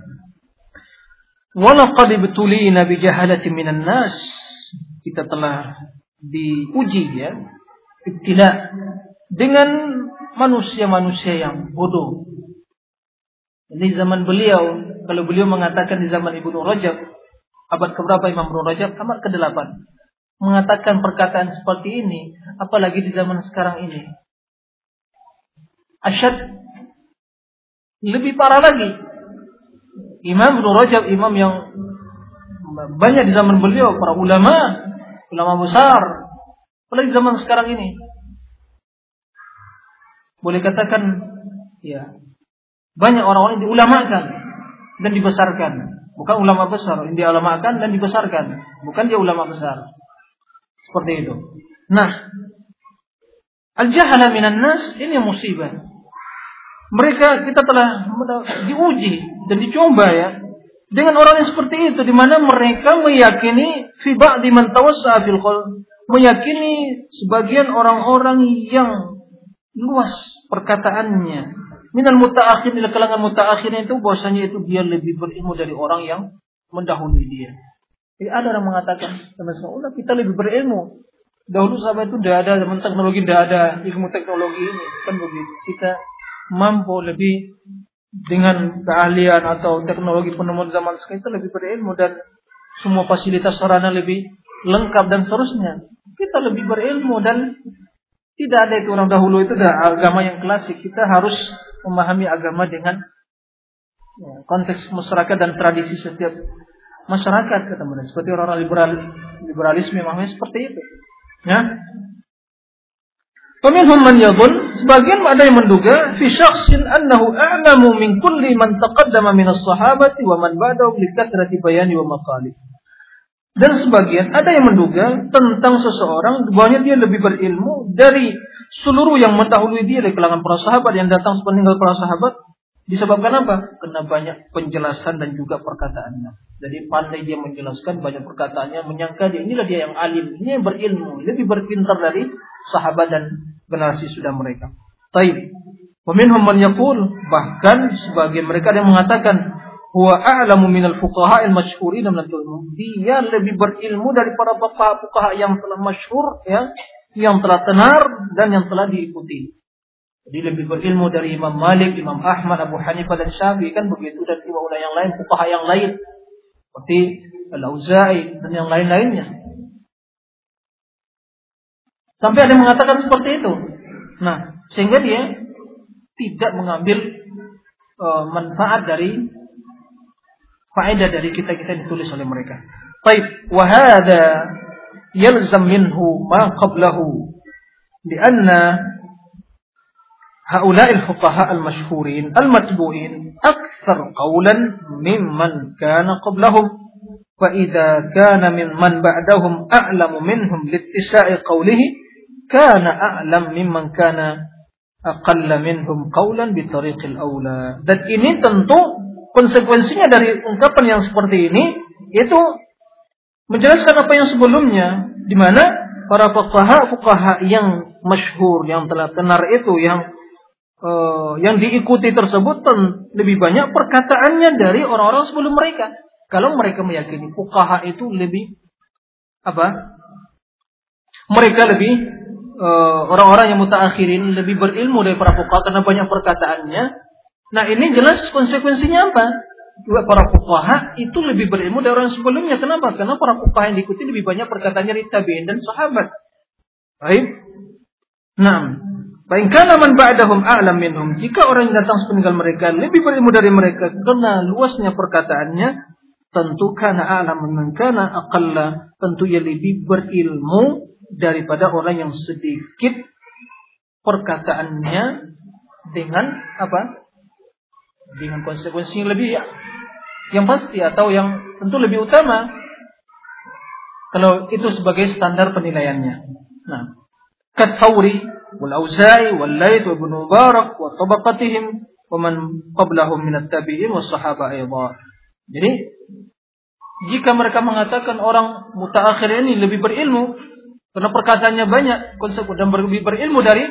walaqad ibtulina bi jahalatin minan nas, kita telah diuji ya, ibtila, dengan manusia-manusia yang bodoh. Ini zaman beliau, kalau beliau mengatakan di zaman Ibnu Rajab, abad keberapa Imam Ibnu Rajab? Abad ke-8. Mengatakan perkataan seperti ini, apalagi di zaman sekarang ini. Asyad, lebih parah lagi. Imam Ibnu Rajab, imam yang banyak di zaman beliau, para ulama besar, apalagi zaman sekarang ini. Boleh katakan ya, banyak orang-orang yang diulamakan dan dibesarkan. Bukan ulama besar, yang diulamakan dan dibesarkan, bukan dia ulama besar. Seperti itu. Nah, al-jahala minan nas, ini musibah. Mereka, kita telah diuji dan dicoba ya dengan orang yang seperti itu, di mana mereka meyakini fi ba'di man tawassa'a fil qaul, meyakini sebagian orang-orang yang luas perkataannya, minal mutaakhir, dari kalangan mutaakhirin itu, bahwasanya itu dia lebih berilmu dari orang yang mendahului dia. Jadi ada orang mengatakan, udah kita lebih berilmu. Dahulu sahabat itu tidak ada zaman teknologi, tidak ada ilmu teknologi ini, kan begitu. Kita mampu lebih dengan keahlian atau teknologi penemuan zaman sekarang itu lebih berilmu dan semua fasilitas sarana lebih lengkap dan seterusnya. Kita lebih berilmu dan Tidak ada itu, orang dahulu itu adalah agama yang klasik. Kita harus memahami agama dengan konteks masyarakat dan tradisi setiap masyarakat, kata mereka. Seperti orang-orang liberalisme memahami seperti itu. Ya. Faminhum man yadhun, sebagian ada yang menduga fi syakhsin annahu a'lamu min kulli man taqaddama min as-sahabati wa man ba'dahu li kathrati bayani wa maqali. Dan sebagian ada yang menduga tentang seseorang bahwa dia lebih berilmu dari seluruh yang mendahului dia dari kalangan para sahabat yang datang sepeninggal para sahabat. Disebabkan apa? Karena banyak penjelasan dan juga perkataannya. Jadi pandai dia menjelaskan, banyak perkataannya, menyangka dia inilah dia yang alim, ini yang berilmu, lebih berpintar dari sahabat dan generasi sudah mereka. Taib. Wa minhum man yaqul, bahkan sebagian mereka yang mengatakan huwa a'lamu minal fuqaha'il masyhurin min al-ilm. Dia lebih berilmu dari para fuqaha yang telah masyhur, ya, yang telah tenar dan yang telah diikuti. Jadi lebih berilmu dari Imam Malik, Imam Ahmad, Abu Hanifah dan Syafi'i, kan begitu, dan ulama yang lain, fuqaha yang lain seperti Al-Auza'i dan yang lain-lainnya. Sampai ada yang mengatakan seperti itu. Nah, sehingga dia tidak mengambil manfaat dari faedah dari kita-kita yang ditulis oleh mereka. Baik, wa hadha yalzam minhu ma qablahu lianna haula'i al-fuqaha al-mashhurin al-matbu'in akthar qawlan mimman kana qablahum fa idza kana mimman ba'dahum a'lamu minhum littisa'i qawlihi kana a'lam mimman kana aqalla minhum qawlan bi tariqil awla. Dan ini tentu konsekuensinya dari ungkapan yang seperti ini itu menjelaskan apa yang sebelumnya, di mana para fuqaha yang masyhur, yang telah tenar itu, yang diikuti tersebut lebih banyak perkataannya dari orang-orang sebelum mereka. Kalau mereka meyakini fuqaha itu lebih mereka lebih orang-orang yang mutaakhirin lebih berilmu dari para fuqaha karena banyak perkataannya. Nah, ini jelas konsekuensinya apa? Para fuqaha itu lebih berilmu dari orang sebelumnya. Kenapa? Karena para fuqaha yang diikuti lebih banyak perkataannya dari tabi'in dan sahabat. Baik. Nah, Baiklah man ba'dahum a'lam minhum. Jika orang yang datang sepeninggal mereka lebih berilmu dari mereka karena luasnya perkataannya, tentu kana a'lam man kana aqalla, tentu ia lebih berilmu daripada orang yang sedikit perkataannya dengan dengan konsekuensi yang lebih yang pasti atau yang tentu lebih utama. Kalau itu sebagai standar penilaiannya. Nah, Kat-Thawri wal-Auza'i wal-Layth wa Ibnu Mubarak wa tabaqatihim wa man qablahum min at-tabi'in was sahaba aidan. Jadi jika mereka mengatakan orang mutaakhir ini lebih berilmu karena perkataannya banyak dan lebih berilmu dari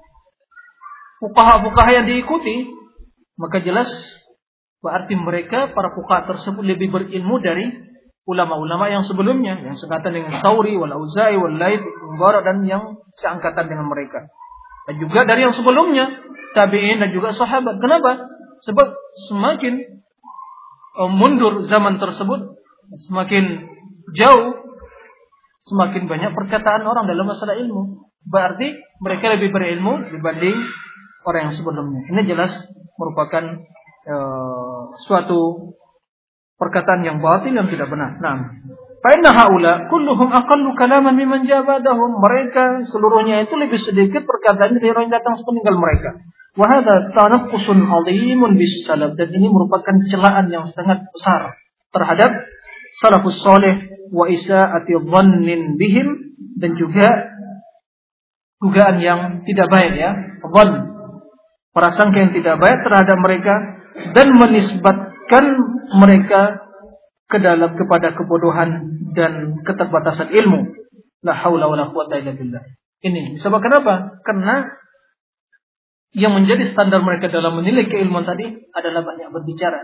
fuqaha yang diikuti, maka jelas berarti mereka para fuqaha tersebut lebih berilmu dari ulama-ulama yang sebelumnya, yang seangkatan dengan Thawri wal Auza'i wal Layth Mubarak dan yang seangkatan dengan mereka. Dan juga dari yang sebelumnya, tabi'in dan juga sahabat. Kenapa? Sebab semakin mundur zaman tersebut, semakin jauh, semakin banyak perkataan orang dalam masalah ilmu. Berarti mereka lebih berilmu dibanding orang yang sebelumnya. Ini jelas merupakan suatu perkataan yang batil yang tidak benar. Nah, fa inna haula kulluhum aqallu kalaman mimman jabadahum. Mereka seluruhnya itu lebih sedikit perkataan dari orang yang datang sepeninggal mereka. Wa hadza tanaqqusun 'azimun bis salaf. Dan ini merupakan celaan yang sangat besar terhadap salafus saleh wa isaa'ati dhannin bihim, dan juga dugaan yang tidak baik, ya, dhann, prasangka yang tidak baik terhadap mereka, dan menisbatkan mereka kepada kebodohan dan keterbatasan ilmu. La haula wala quwwata illa billah. Ini disebabkan apa? Karena yang menjadi standar mereka dalam menilai keilmuan tadi adalah banyak berbicara.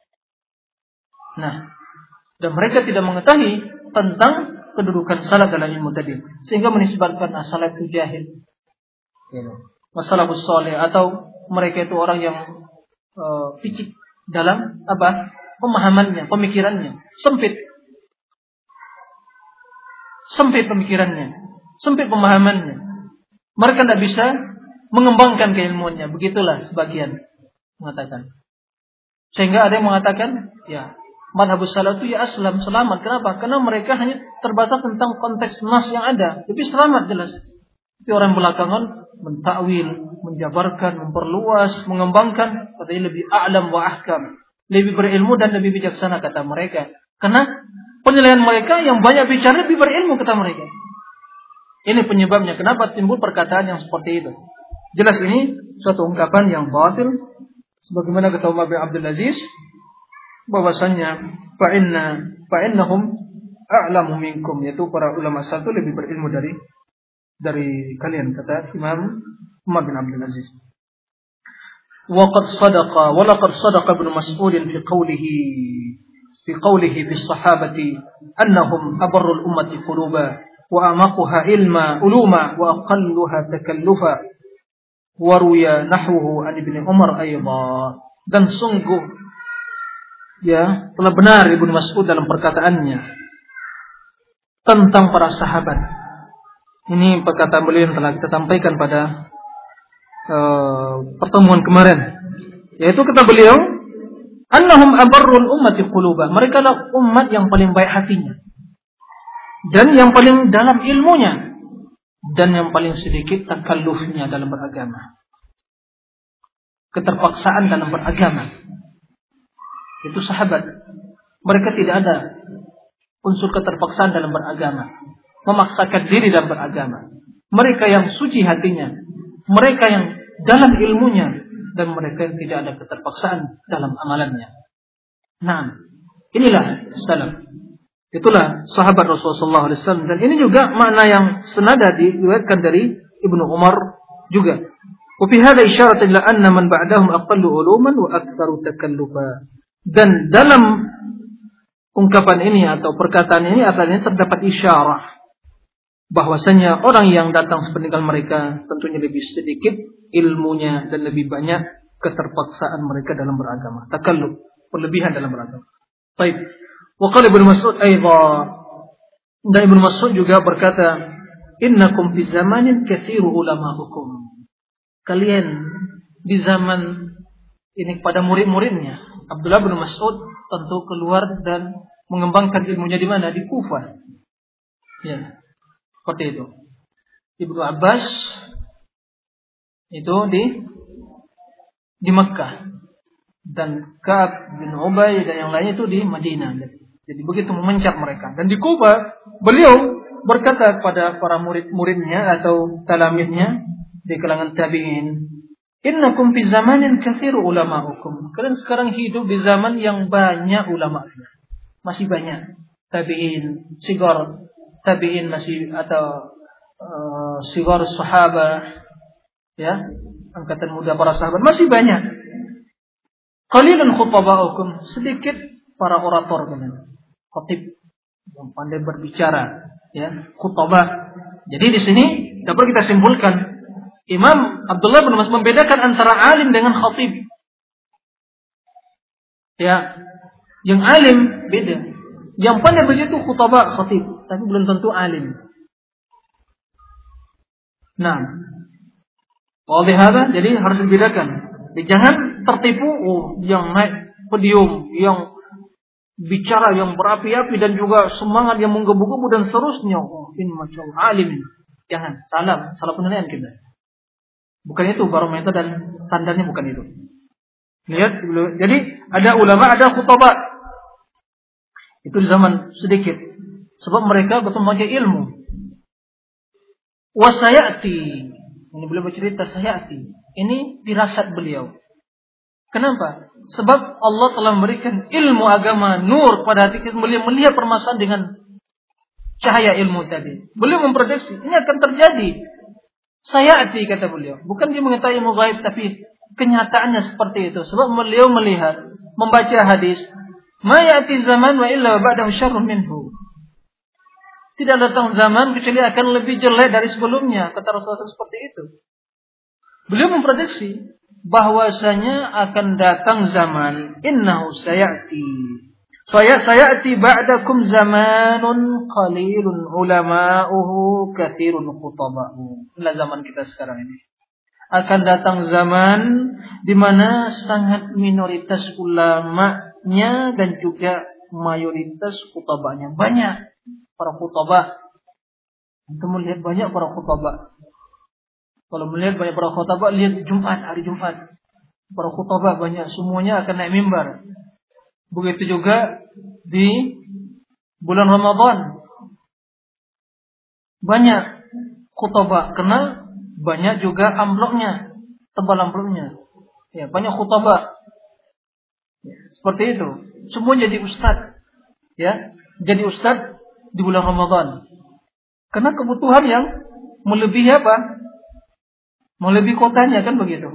Nah, dan mereka tidak mengetahui tentang kedudukan salaf dalam ilmu tadi, sehingga menisbatkan salaf itu jahil. Salafus saleh atau mereka itu orang yang picik dalam pemahamannya, pemikirannya, sempit pemikirannya, sempit pemahamannya. Mereka tidak bisa mengembangkan keilmuannya. Begitulah sebagian mengatakan. Sehingga ada yang mengatakan, ya, madhabus salaf itu ya aslam, selamat. Kenapa? Karena mereka hanya terbatas tentang konteks nas yang ada. Tapi selamat jelas. Tapi orang belakangan mentakwil, menjabarkan, memperluas, mengembangkan, katanya lebih a'lam wa ahkam, lebih berilmu dan lebih bijaksana kata mereka. Karena penilaian mereka yang banyak bicara lebih berilmu kata mereka. Ini penyebabnya kenapa timbul perkataan yang seperti itu. Jelas ini suatu ungkapan yang batil, sebagaimana kata Umar bin Abdul Aziz, bahwasannya fa'innahum a'lamu minkum, yaitu para ulama satu lebih berilmu dari kalian, kata Imam Umar bin Abdul Aziz. Walaqad sadaqa Ibnu Mas'ud fi qawlihi fi sahabati annahum abarrul ummati quluba wa amaquha uluma wa aqalluha takallufa wa ruya nahwuhu an Ibnu Umar ayda. Dan sungguh ya telah benar Ibnu Mas'ud dalam perkataannya tentang para sahabat. Ini perkataan beliau yang telah kita sampaikan pada pertemuan kemarin, yaitu kata beliau, annahum abarrul ummati quluba, mereka adalah umat yang paling baik hatinya dan yang paling dalam ilmunya dan yang paling sedikit takallufnya dalam beragama, keterpaksaan dalam beragama. Itu sahabat, mereka tidak ada unsur keterpaksaan dalam beragama, memaksakan diri dalam beragama. Mereka yang suci hatinya, mereka yang dalam ilmunya, dan mereka yang tidak ada keterpaksaan dalam amalannya. Nah, inilah salaf. Itulah sahabat Rasulullah SAW. Dan ini juga makna yang senada diriwayatkan dari Ibnu Umar juga. Wa fi hadha isyarat ila anna man ba'dahum aqallu uluman wa aktsaru takallufa. Dan dalam ungkapan ini atau perkataan ini artinya terdapat isyarah bahwasanya orang yang datang sepeninggal mereka tentunya lebih sedikit ilmunya dan lebih banyak keterpaksaan mereka dalam beragama, takalluf, berlebihan dalam beragama. Baik. Wa qala Ibnu Mas'ud aidan, dan Ibnu Mas'ud juga berkata, innakum fi zamanin katsiru ulama'ukum. Kalian di zaman ini kepada murid-muridnya. Abdullah bin Mas'ud tentu keluar dan mengembangkan ilmunya di mana? Di Kufah. Ya. Seperti itu. Ibnu Abbas itu di Mekkah, dan Ka'ab bin Ubay dan yang lainnya itu di Madinah. Jadi begitu memencap mereka. Dan di Kuba beliau berkata kepada para murid-muridnya atau talamidnya di kalangan tabi'in, innakum fi zamanin katsiru ulama'ukum. Kalian sekarang hidup di zaman yang banyak ulama'nya. Masih banyak tabi'in, sigar tabi'in masih, atau sigar sahabat, ya, angkatan muda para sahabat masih banyak. Qalilun khutaba'ukum, sedikit para orator kalian, khatib yang pandai berbicara, ya, khutabah. Jadi di sini dapat kita simpulkan Imam Abdullah bin Mas'ud membedakan antara alim dengan khatib. Ya, yang alim beda. Yang pandai begitu khutabah, khatib, tapi belum tentu alim. Nah, oleh hada, jadi harus dibedakan. Jangan tertipu yang naik podium, yang bicara yang berapi-api dan juga semangat yang menggebu-gebu dan seterusnya. Ini macam alim. Jangan, salah penilaian kita. Bukan itu barometer dan standarnya, bukan itu. Lihat, jadi ada ulama, ada khutabah. Itu di zaman sedikit. Sebab mereka betul memakai ilmu. Wasayati. Ini beliau bercerita sayati. Ini dirasat beliau. Kenapa? Sebab Allah telah memberikan ilmu agama, nur pada hati kita. Beliau melihat permasalahan dengan cahaya ilmu tadi. Beliau memprediksi ini akan terjadi. Sayati kata beliau. Bukan dia mengetahui ilmu gaib, tapi kenyataannya seperti itu. Sebab beliau melihat, membaca hadis, ma ya'ti zaman wa illa ba'dahu syarrun minhu. Tidak datang zaman kecuali akan lebih jelek dari sebelumnya, kata Rasulullah seperti itu. Beliau memprediksi bahwasanya akan datang zaman, innahu sayati, Sayati ba'dakum zamanun qalilun ulama'uhu katsirun khutaba'u. Inilah zaman kita sekarang ini. Akan datang zaman di mana sangat minoritas ulamanya dan juga mayoritas khutabanya. Banyak para khutabah. Untuk melihat banyak para khutabah. Kalau melihat banyak para khutabah, lihat Jumat, hari Jumat. Para khutabah banyak, semuanya akan naik mimbar. Begitu juga di bulan Ramadan. Banyak khutbah, kenal banyak juga amplopnya, tebal amplopnya. Ya, banyak khutbah. Ya, seperti itu. Semua jadi ustaz. Ya, jadi ustaz di bulan Ramadan. Karena kebutuhan yang melebihi apa? Melebihi kotanya, kan begitu.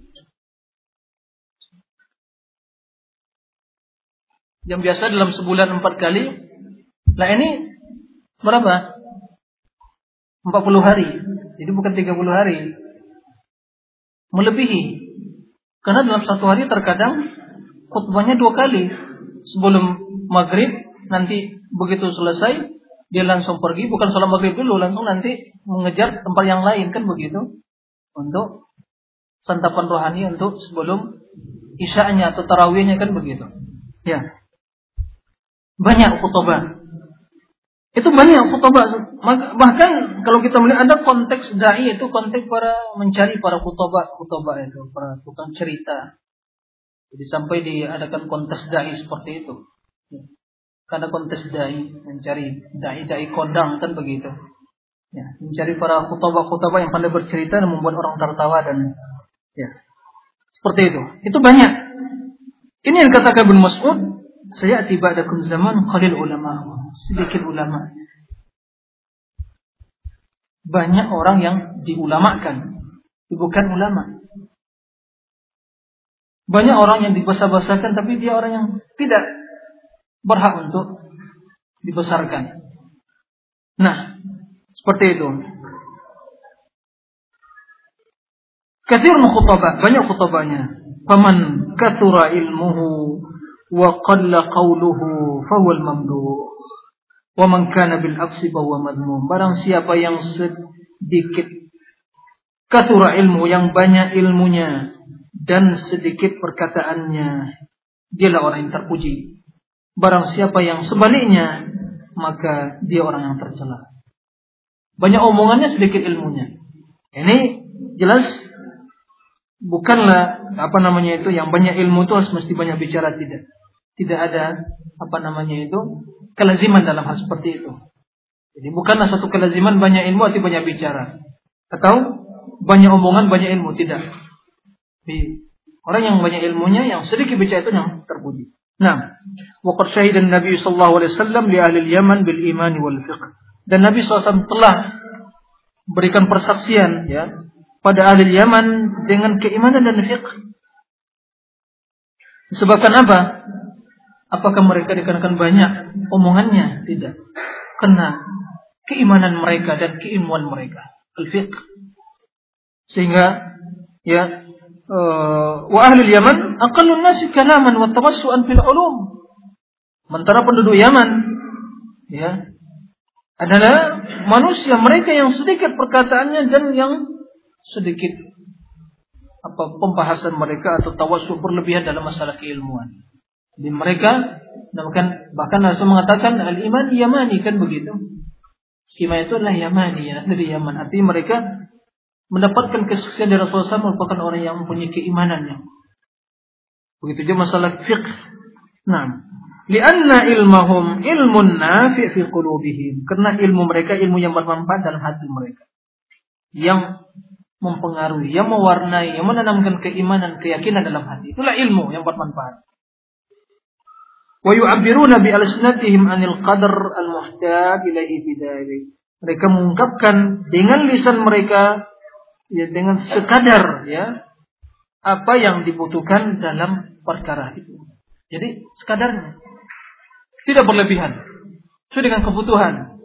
Yang biasa dalam sebulan 4 kali. Nah ini berapa? 40 hari. Jadi bukan 30 hari. Melebihi. Karena dalam satu hari terkadang khutbahnya 2 kali. Sebelum maghrib, nanti begitu selesai, dia langsung pergi. Bukan sholat maghrib dulu, langsung nanti mengejar tempat yang lain, kan begitu. Untuk santapan rohani, untuk sebelum isya'nya atau tarawihnya, kan begitu. Ya. Banyak khutbah. Itu banyak khutbah. Bahkan kalau kita melihat ada konteks dai, itu konteks para mencari para khutbah itu, para tukang cerita. Jadi sampai diadakan kontes dai seperti itu. Karena kontes dai, mencari dai kondang, kan begitu. Ya, mencari para khutbah yang pandai bercerita dan membuat orang tertawa dan ya. Seperti itu. Itu banyak. Ini yang katakan Ibnu Mas'ud, sayati ba'dakum zaman qalil ulama, sedikit ulama. Banyak orang yang diulamakan, bukan ulama. Banyak orang yang dibesar-besarkan, tapi dia orang yang tidak berhak untuk dibesarkan. Nah, seperti itu. Katsirun khutbah, banyak khutbahnya. Faman kathura ilmuhu wa qalla qawluhu fahuwal mamduh. Wa man kana bil aksi fahuwa madmum. Barang siapa yang sedikit kathura ilmu, yang banyak ilmunya dan sedikit perkataannya, dialah orang yang terpuji. Barang siapa yang sebaliknya, maka dia orang yang tercela. Banyak omongannya, sedikit ilmunya. Ini jelas bukanlah yang banyak ilmu itu harus mesti banyak bicara, tidak. Tidak ada kelaziman dalam hal seperti itu. Jadi bukanlah satu kelaziman banyak ilmu arti banyak bicara, atau banyak omongan banyak ilmu, tidak. Jadi, orang yang banyak ilmunya, yang sedikit bicara itu yang terpuji. Nah, waqad syahida Nabi sallallahu alaihi wasallam li ahli Yaman bil iman wal fiqh. Dan Nabi SAW telah berikan persaksian ya pada ahli Yaman dengan keimanan dan fiqh. Disebabkan apa? Apakah mereka dikarenakan banyak omongannya? Tidak. Karena keimanan mereka dan keilmuan mereka, al-fiqh. Sehingga ya wa ahli Yaman aqallun nasi kalaman wa tawassu'an fil ulum. Sementara penduduk Yaman ya adalah manusia mereka yang sedikit perkataannya dan yang sedikit pembahasan mereka atau tawassu' berlebihan dalam masalah keilmuan. Jadi mereka bahkan Rasul mengatakan al-iman yamani, kan begitu. Iman itu adalah yamani, ya, dari Yaman. Artinya mereka mendapatkan kesaksian dari Rasulullah SAW merupakan orang yang mempunyai keimanannya. Begitu juga masalah fiqh. Nah, lianna ilmahum ilmun nafi' fi qulubihim. Karena ilmu mereka ilmu yang bermanfaat dalam hati mereka. Yang mempengaruhi, yang mewarnai, yang menanamkan keimanan, keyakinan dalam hati. Itulah ilmu yang bermanfaat. Wa yu'abbiruna bi alsinatihim 'anil qadar al-muhtaj ilaihi bidzalik. Mereka mengungkapkan dengan lisan mereka ya dengan sekadar ya apa yang dibutuhkan dalam perkara itu. Jadi sekadarnya. Tidak berlebihan. Sesuai dengan kebutuhan.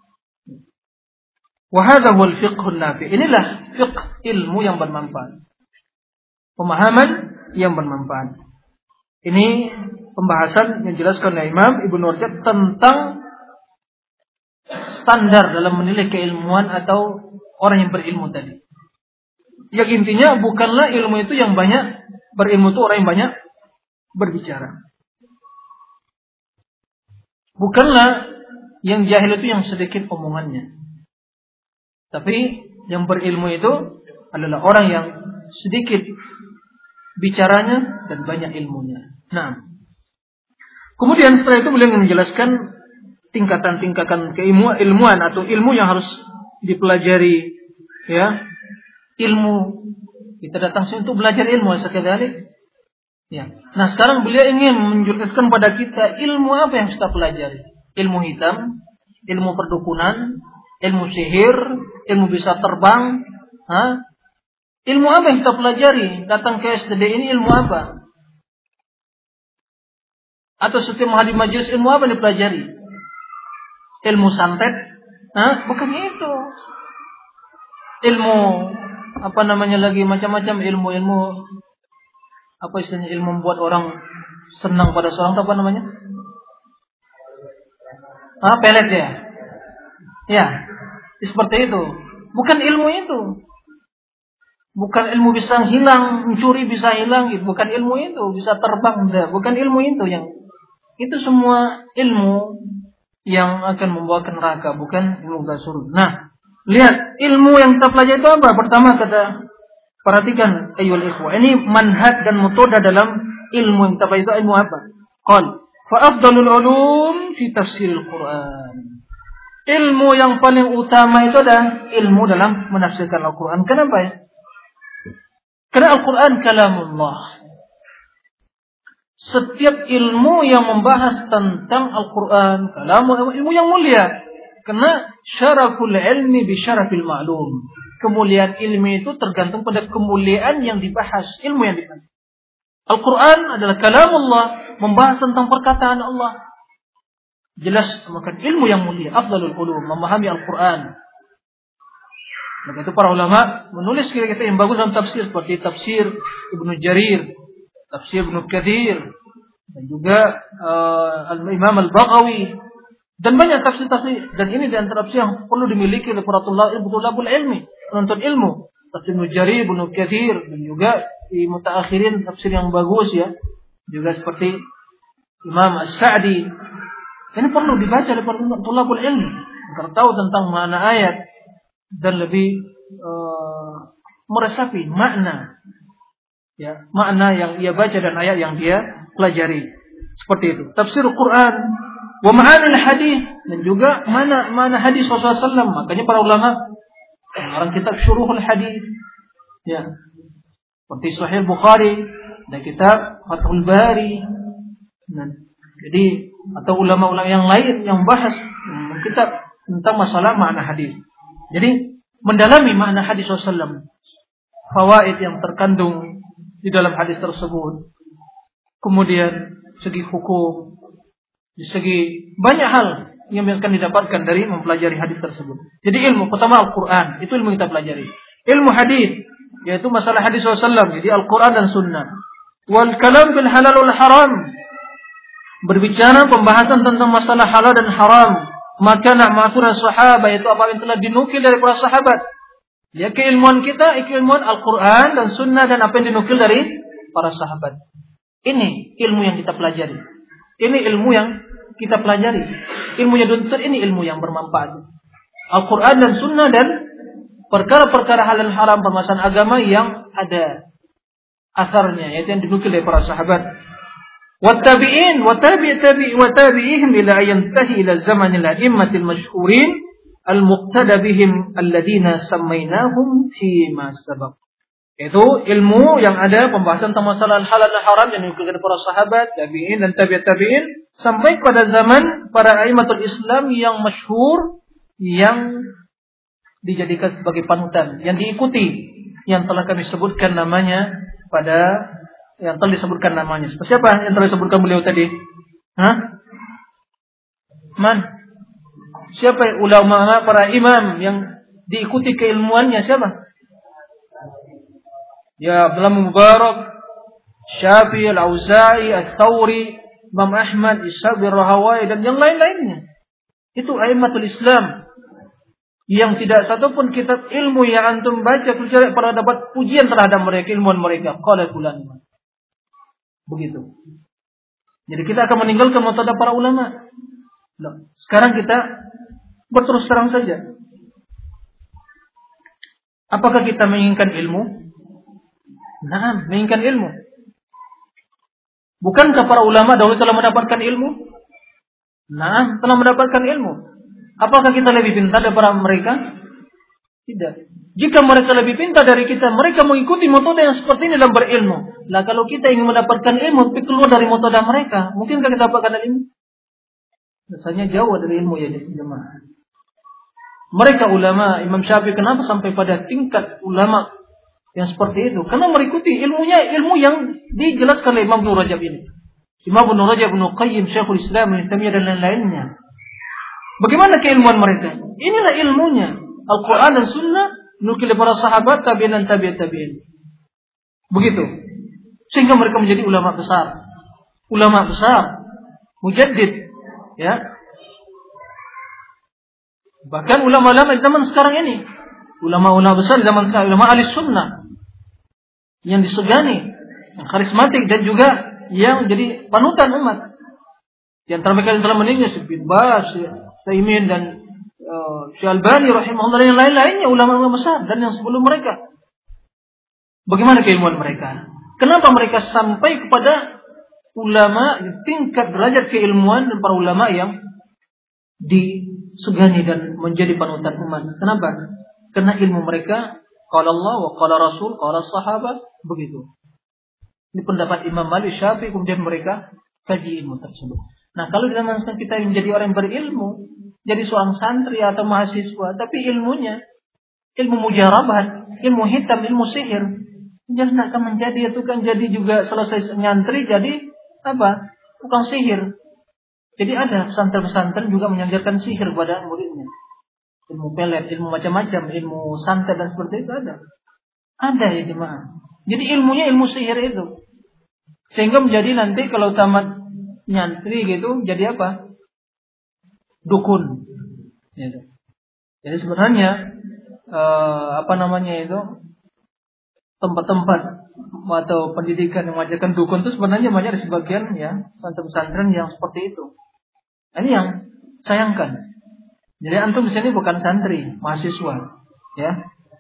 Wa hadha huwal fiqhun nafi'. Inilah fiqh, ilmu yang bermanfaat. Pemahaman yang bermanfaat. Ini pembahasan yang dijelaskan oleh Imam Ibnu Rajab tentang standar dalam menilai keilmuan atau orang yang berilmu tadi. Yang intinya bukanlah ilmu itu yang banyak berilmu itu orang yang banyak berbicara. Bukanlah yang jahil itu yang sedikit omongannya. Tapi yang berilmu itu adalah orang yang sedikit bicaranya dan banyak ilmunya. Nah, kemudian setelah itu beliau menjelaskan tingkatan-tingkatan keilmuan atau ilmu yang harus dipelajari, ya. Ilmu kita datang sini untuk belajar ilmu sekadar. Ya. Nah, sekarang beliau ingin menjelaskan pada kita ilmu apa yang kita pelajari. Ilmu hitam, ilmu perdukunan, ilmu sihir, ilmu bisa terbang, ilmu apa yang kita pelajari? Datang ke STD ini ilmu apa? Atau setiap hari majelis ilmu apa yang dipelajari? Ilmu santet? Bukan itu. Ilmu apa namanya lagi, macam-macam ilmu apa istilahnya, ilmu membuat orang senang pada seorang, apa namanya? Pelet ya. Ya, seperti itu. Bukan ilmu itu. Bukan ilmu bisa hilang, mencuri bisa hilang, bukan ilmu itu, bisa terbang, bukan ilmu itu yang itu semua ilmu yang akan membawa ke neraka, bukan ilmu surga. Nah, lihat ilmu yang kita pelajari itu apa? Pertama perhatikan ayyuhal ikhwah. Ini manhaj dan metode dalam ilmu yang kita pelajari itu ilmu apa? Qal fa afdalul ulum fi tafsiril Quran. Ilmu yang paling utama itu adalah ilmu dalam menafsirkan Al-Quran. Kenapa ya? Karena Al-Quran kalamullah. Setiap ilmu yang membahas tentang Al-Quran, kalamullah, ilmu yang mulia. Karena syaraful ilmi bi syarafil ma'lum. Kemuliaan ilmu itu tergantung pada kemuliaan yang dibahas, ilmu yang dibahas. Al-Quran adalah kalamullah, membahas tentang perkataan Allah. Jelas maka ilmu yang mulia, afdalul ulum, memahami Al-Quran. Maka itu para ulama menulis kira-kira yang bagus dalam tafsir, seperti tafsir Ibnu Jarir, tafsir Ibnu Katsir, dan juga Imam Al-Baghawi, dan banyak tafsir-tafsir. Dan ini di antara tafsir yang perlu dimiliki oleh para tulabul ilmi, penuntut ilmu. Tafsir Ibnu Jarir, Ibnu Katsir, dan juga di mutaakhirin tafsir yang bagus ya, juga seperti Imam As-Sa'di. Ini perlu dibaca oleh para tulabul ilmi agar tahu tentang makna ayat dan lebih meresapi makna, ya, makna yang ia baca dan ayat yang dia pelajari. Seperti itu. Tafsir Quran, wa ma'anil hadis, dan juga mana hadis Rasulullah SAW. Makanya para ulama orang kitab syuruhul hadis, ya, seperti Sahih Bukhari dan kitab Fathul Bari. Jadi atau ulama-ulama yang lain yang bahas kitab tentang masalah makna hadis. Jadi mendalami makna hadis Rasulullah, fawaid yang terkandung di dalam hadis tersebut. Kemudian segi hukum, segi banyak hal yang akan didapatkan dari mempelajari hadis tersebut. Jadi ilmu pertama Al-Quran, itu ilmu yang kita pelajari. Ilmu hadis, yaitu masalah hadis Rasulullah, jadi Al-Quran dan Sunnah. Wal kalam bil halal wal haram, berbicara pembahasan tentang masalah halal dan haram. Maka ma'thura sahabat, itu apa yang telah dinukil dari para sahabat. Ya, keilmuan kita, keilmuan Al-Quran dan Sunnah, dan apa yang dinukil dari para sahabat. Ini ilmu yang kita pelajari. Ini ilmu yang kita pelajari. Ilmunya tuntut, ini ilmu yang bermanfaat. Al-Quran dan Sunnah dan perkara-perkara halal dan haram, permasalahan agama yang ada asarnya, yaitu yang dinukil dari para sahabat. Wattabi'in wattabi'ihim ila yantahi ila zamanil a'immatil masyhurin al-muqtada bihim alladziina sammainahum fi ma sabaq. Itu ilmu yang ada pembahasan tentang masalah halal dan haram yang dinukil dari para sahabat, tabi'in dan tabi'in sampai pada zaman para a'immatul Islam yang masyhur, yang dijadikan sebagai panutan, yang diikuti, yang telah kami sebutkan namanya yang telah disebutkan namanya. Siapa yang telah disebutkan beliau tadi? Siapa ulama, para imam yang diikuti keilmuannya, siapa? Ya, Abdullah Mubarak, Syafi'i, Al-Auza'i, Ats-Tsauri, Imam Ahmad, Ishaq bin Rahawai dan yang lain-lainnya. Itu a'immatul Islam yang tidak satupun kitab ilmu yang antum baca kecuali pada dapat pujian terhadap mereka, ilmuwan mereka. Qala fulan. Begitu. Jadi kita akan meninggalkan metode para ulama. Loh, sekarang kita berterus terang saja. Apakah kita menginginkan ilmu? Nah, menginginkan ilmu. Bukankah para ulama dahulu telah mendapatkan ilmu? Nah, telah mendapatkan ilmu. Apakah kita lebih pintar daripada mereka? Tidak. Jika mereka lebih pintar dari kita, mereka mengikuti metode yang seperti ini dalam berilmu. Lah kalau kita ingin mendapatkan ilmu, tapi keluar dari metode mereka, mungkinkah kita dapatkan ilmu? Rasanya jauh dari ilmu ya jemaah. Mereka ulama, Imam Syafi'i kenapa sampai pada tingkat ulama yang seperti itu? Karena mengikuti ilmunya, ilmu yang dijelaskan oleh Imam Ibnu Rajab ini. Imam Ibnu Rajab, Ibnu Qayyim, Syekhul Islam, Ibnu Taimiyah dan lain-lainnya. Bagaimana keilmuan mereka? Inilah ilmunya. Al-Quran dan Sunnah nukil para sahabat, tabi'in dan tabi'in. Begitu. Sehingga mereka menjadi ulama besar. Ulama besar. Mujaddid. Ya. Bahkan ulama-ulama di zaman sekarang ini. Ulama-ulama besar di zaman sekarang. Ulama ahli sunnah. Yang disegani. Yang karismatik dan juga yang jadi panutan umat. Di antara mereka yang telah meninggal. Bin Baz, Taimin dan Syalbani rahimahullah dan yang lain-lainnya. Ulama-ulama besar. Dan yang sebelum mereka. Bagaimana keilmuan mereka? Kenapa mereka sampai kepada ulama tingkat derajat keilmuan dan para ulama yang disegani dan menjadi panutan umat? Kenapa? Karena ilmu mereka qala Allah wa qala Rasul qala sahabat, begitu. Ini pendapat Imam Malik, Syafi'i, kemudian mereka kaji ilmu tersebut. Nah, kalau di zaman sekarang kita menjadi orang yang berilmu, jadi seorang santri atau mahasiswa, tapi ilmunya ilmu mujarabah, ilmu hitam, ilmu sihir, jangan akan menjadi itu kan jadi juga selesai nyantri jadi apa? Tukang sihir. Jadi ada pesantren-pesantren juga mengajarkan sihir kepada muridnya. Ilmu pelet, ilmu macam-macam, ilmu santet dan seperti itu ada. Ada ya jemaah. Jadi ilmunya ilmu sihir itu. Sehingga menjadi nanti kalau tamat nyantri gitu jadi apa? Dukun. Gitu. Jadi sebenarnya tempat-tempat atau pendidikan yang mengajarkan dukun itu sebenarnya banyak di sebagian ya pesantren-pesantren yang seperti itu. Ini yang sayangkan. Jadi antum di sini bukan santri, mahasiswa, ya.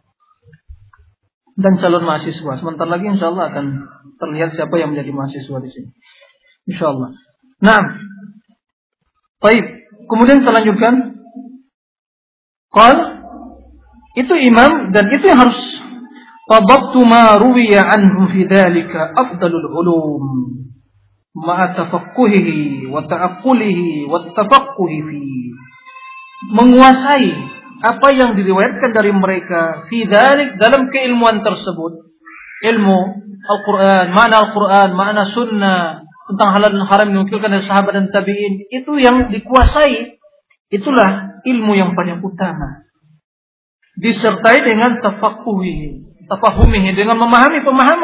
Dan calon mahasiswa. Sebentar lagi insyaallah akan terlihat siapa yang menjadi mahasiswa di sini. Insyaallah. Nah, baik. Kemudian kita lanjutkan. Qal itu imam dan itu yang harus fadabtu ma ruwiya anhum fi dzalika afdalul ulum ma'a tafaqquhihi wa ta'aqqulihi wa tafaqquhi fi. Menguasai apa yang diriwayatkan dari mereka fi dzalik dalam keilmuan tersebut, ilmu Al-Qur'an, makna sunnah, tentang halal dan haram dinukilkan dari sahabat dan tabi'in, itu yang dikuasai, itulah ilmu yang paling utama. Disertai dengan tafahumihi, dengan memahami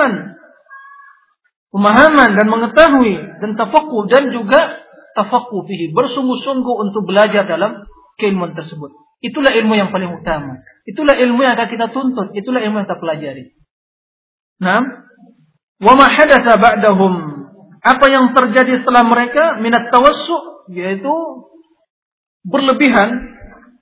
pemahaman dan mengetahui, dan tafaqquh dan juga tafaqquh fihi, bersungguh-sungguh untuk belajar dalam keilmuan tersebut. Itulah ilmu yang paling utama. Itulah ilmu yang akan kita tuntut, itulah ilmu yang kita pelajari. Nah, wa ma hadatsa ba'dahum, apa yang terjadi setelah mereka minat tawassu, yaitu berlebihan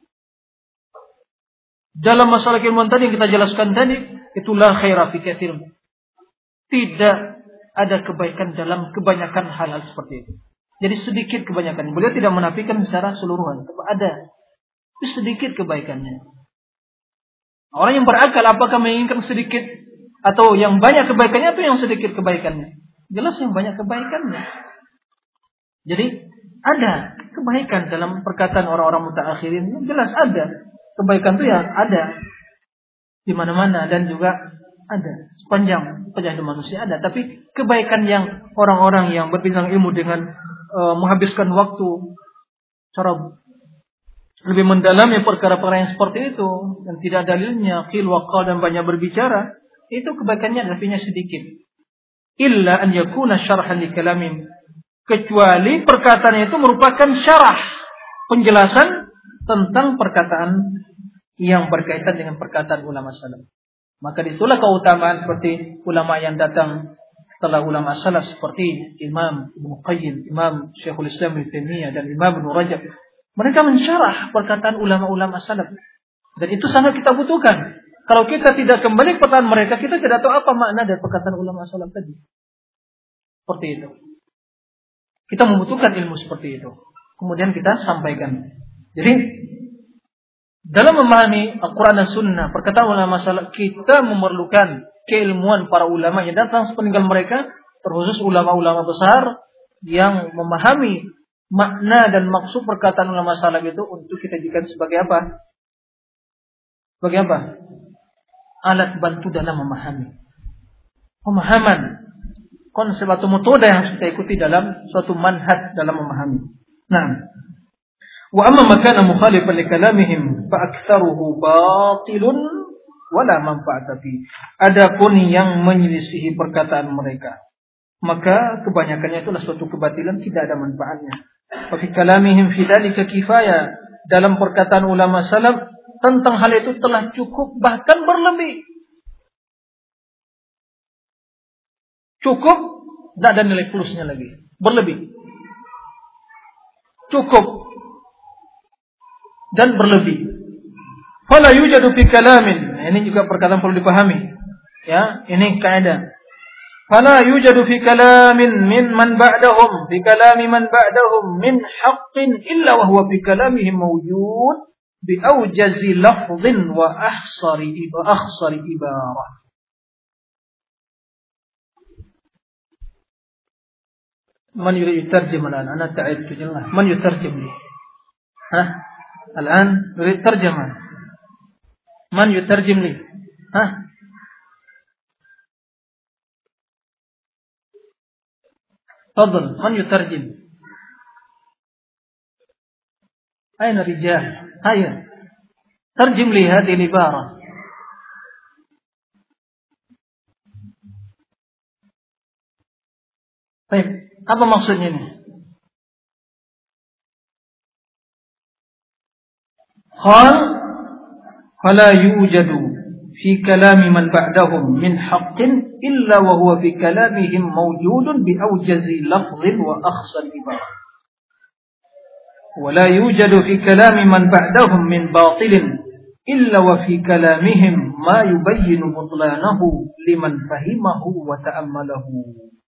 dalam masalah keilmuan tadi yang kita jelaskan tadi, itulah khaira fi katsir. Tidak ada kebaikan dalam kebanyakan hal-hal seperti itu. Jadi sedikit kebanyakan. Beliau tidak menafikan secara keseluruhan, tapi ada sedikit kebaikannya. Orang yang berakal apakah menginginkan sedikit atau yang banyak kebaikannya atau yang sedikit kebaikannya? Jelas yang banyak kebaikannya. Jadi ada kebaikan dalam perkataan orang-orang mutaakhirin. Jelas ada kebaikan itu yang ada di mana-mana dan juga ada sepanjang perjalanan manusia ada. Tapi kebaikan yang orang-orang yang berpinang ilmu dengan menghabiskan waktu cara lebih mendalami perkara-perkara yang seperti itu dan tidak dalilnya qil wa qal dan banyak berbicara, itu kebaikannya artinya sedikit. Illa an yakuna syarhan li kalamin kecuali perkataan itu merupakan syarah, penjelasan tentang perkataan yang berkaitan dengan perkataan ulama salaf. Maka disitulah keutamaan seperti ulama yang datang setelah ulama salaf seperti Imam Ibnu Qayyim, Imam Syekhul Islam Ibnu Taimiyah dan Imam Ibnu Rajab. Mereka mensyarah perkataan ulama-ulama salaf. Dan itu sangat kita butuhkan. Kalau kita tidak kembali ke perkataan mereka, kita tidak tahu apa makna dari perkataan ulama salaf tadi. Seperti itu. Kita membutuhkan ilmu seperti itu. Kemudian kita sampaikan. Jadi dalam memahami Al-Quran dan Sunnah, perkataan ulama salaf, kita memerlukan keilmuan para ulama yang datang sepeninggal mereka, terkhusus ulama-ulama besar yang memahami makna dan maksud perkataan ulama salaf itu untuk kita jadikan sebagai apa? Sebagai apa? Alat bantu dalam memahami. Pemahaman konsep atau metode yang harus kita ikuti dalam suatu manhaj dalam memahami. Nah, wa amma makana mukhalifan li kalamihim fa aktsaruhu batilun wala manfa'ata fi. Adapun yang menyelisihi perkataan mereka, maka kebanyakannya itulah suatu kebatilan, tidak ada manfaatnya. Fa fi kalamihim fi dzalika kifaya. Dalam perkataan ulama salaf tentang hal itu telah cukup, bahkan berlebih. Cukup, tidak ada nilai plusnya lagi. Berlebih. Cukup dan berlebih. Fala yujadu fi kalamin. Ini juga perkataan perlu dipahami. Ya, ini kaidah. Fala yujadu fi kalamin min man ba'dahum, fi kalami man ba'dahum min haqqin illa wa huwa fi kalamihim mawjud bi awjazi lafdhin wa akhsari ibarah. من يترجم الآن؟ أنا تعبت جدا. من يترجم لي؟ ها الآن نريد ترجمة. من يترجم لي؟ ها تفضل. من يترجم؟ أين الرجال؟ هيا ترجم لي هذه العبارة. طيب, apa maksudnya ini? Qal fala yujadu fi kalami man ba'dahum min haqqin illa wa huwa fi kalamihim mawjudun bi awjazi lafdhin wa akhsar ibarah. Wa la yujadu fi kalami man ba'dahum min batilin illa wa fi kalamihim ma yubayyinu butlanahu liman fahimahu wa ta'ammalahu.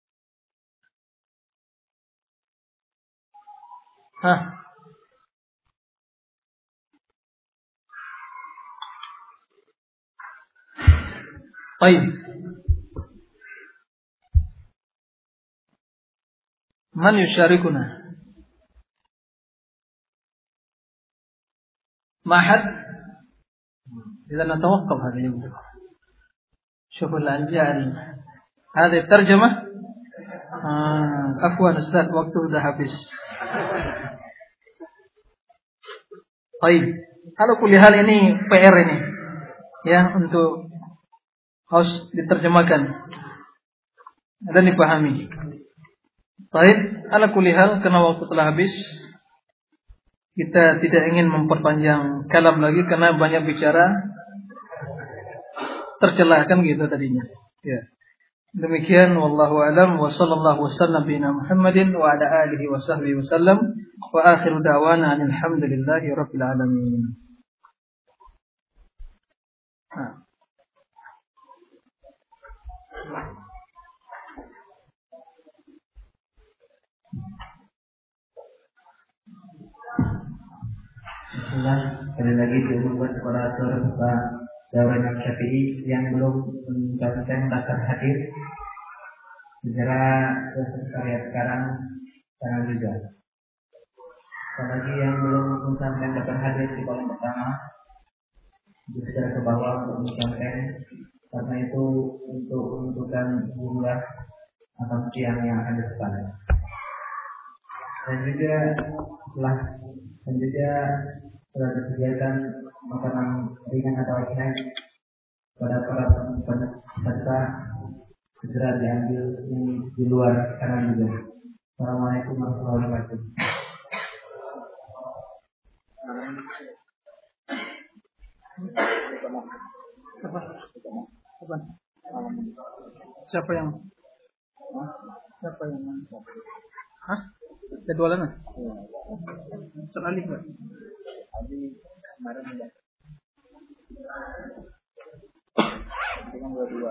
طيب, من يشاركنا؟ ما حد؟ إذا نتوقف هذا اليوم. شوفوا الأنجاء هذه الترجمة. عفوا أستاذ, waktu sudah habis. Baik, kalau kuliah ini PR ini, ya, untuk harus diterjemahkan dan dipahami. Baik, ala kuliah karena waktu telah habis, kita tidak ingin memperpanjang kalam lagi karena banyak bicara, tercelah kan gitu tadinya. Ya. Demikian, wallahu alam, wa sallallahu wasallam bina Muhammadin wa ala alihi wa sahbihi wasallam, wa akhiru da'wana alhamdulillahi rabbil alamin. Bismillah, sekali lagi diumumkan kepada Bapak Daurah Syafi'i yang belum mendapatkan daftar hadir, segera sekalian sekarang jangan juga. Apalagi yang belum mengucapkan daftar hadir di kolom pertama, segera ke bawah untuk mengucapkan, karena itu untuk menentukan jumlah atau siang yang akan depan. Dan juga telah disediakan makanan ringan atau snack pada para peserta, segera diambil di luar kanan juga. Assalamualaikum warahmatullahi wabarakatuh. Siapa yang? Hah? Jadwalan? Teralih nggak? Tadi kemarin udah. Dengan dua-dua.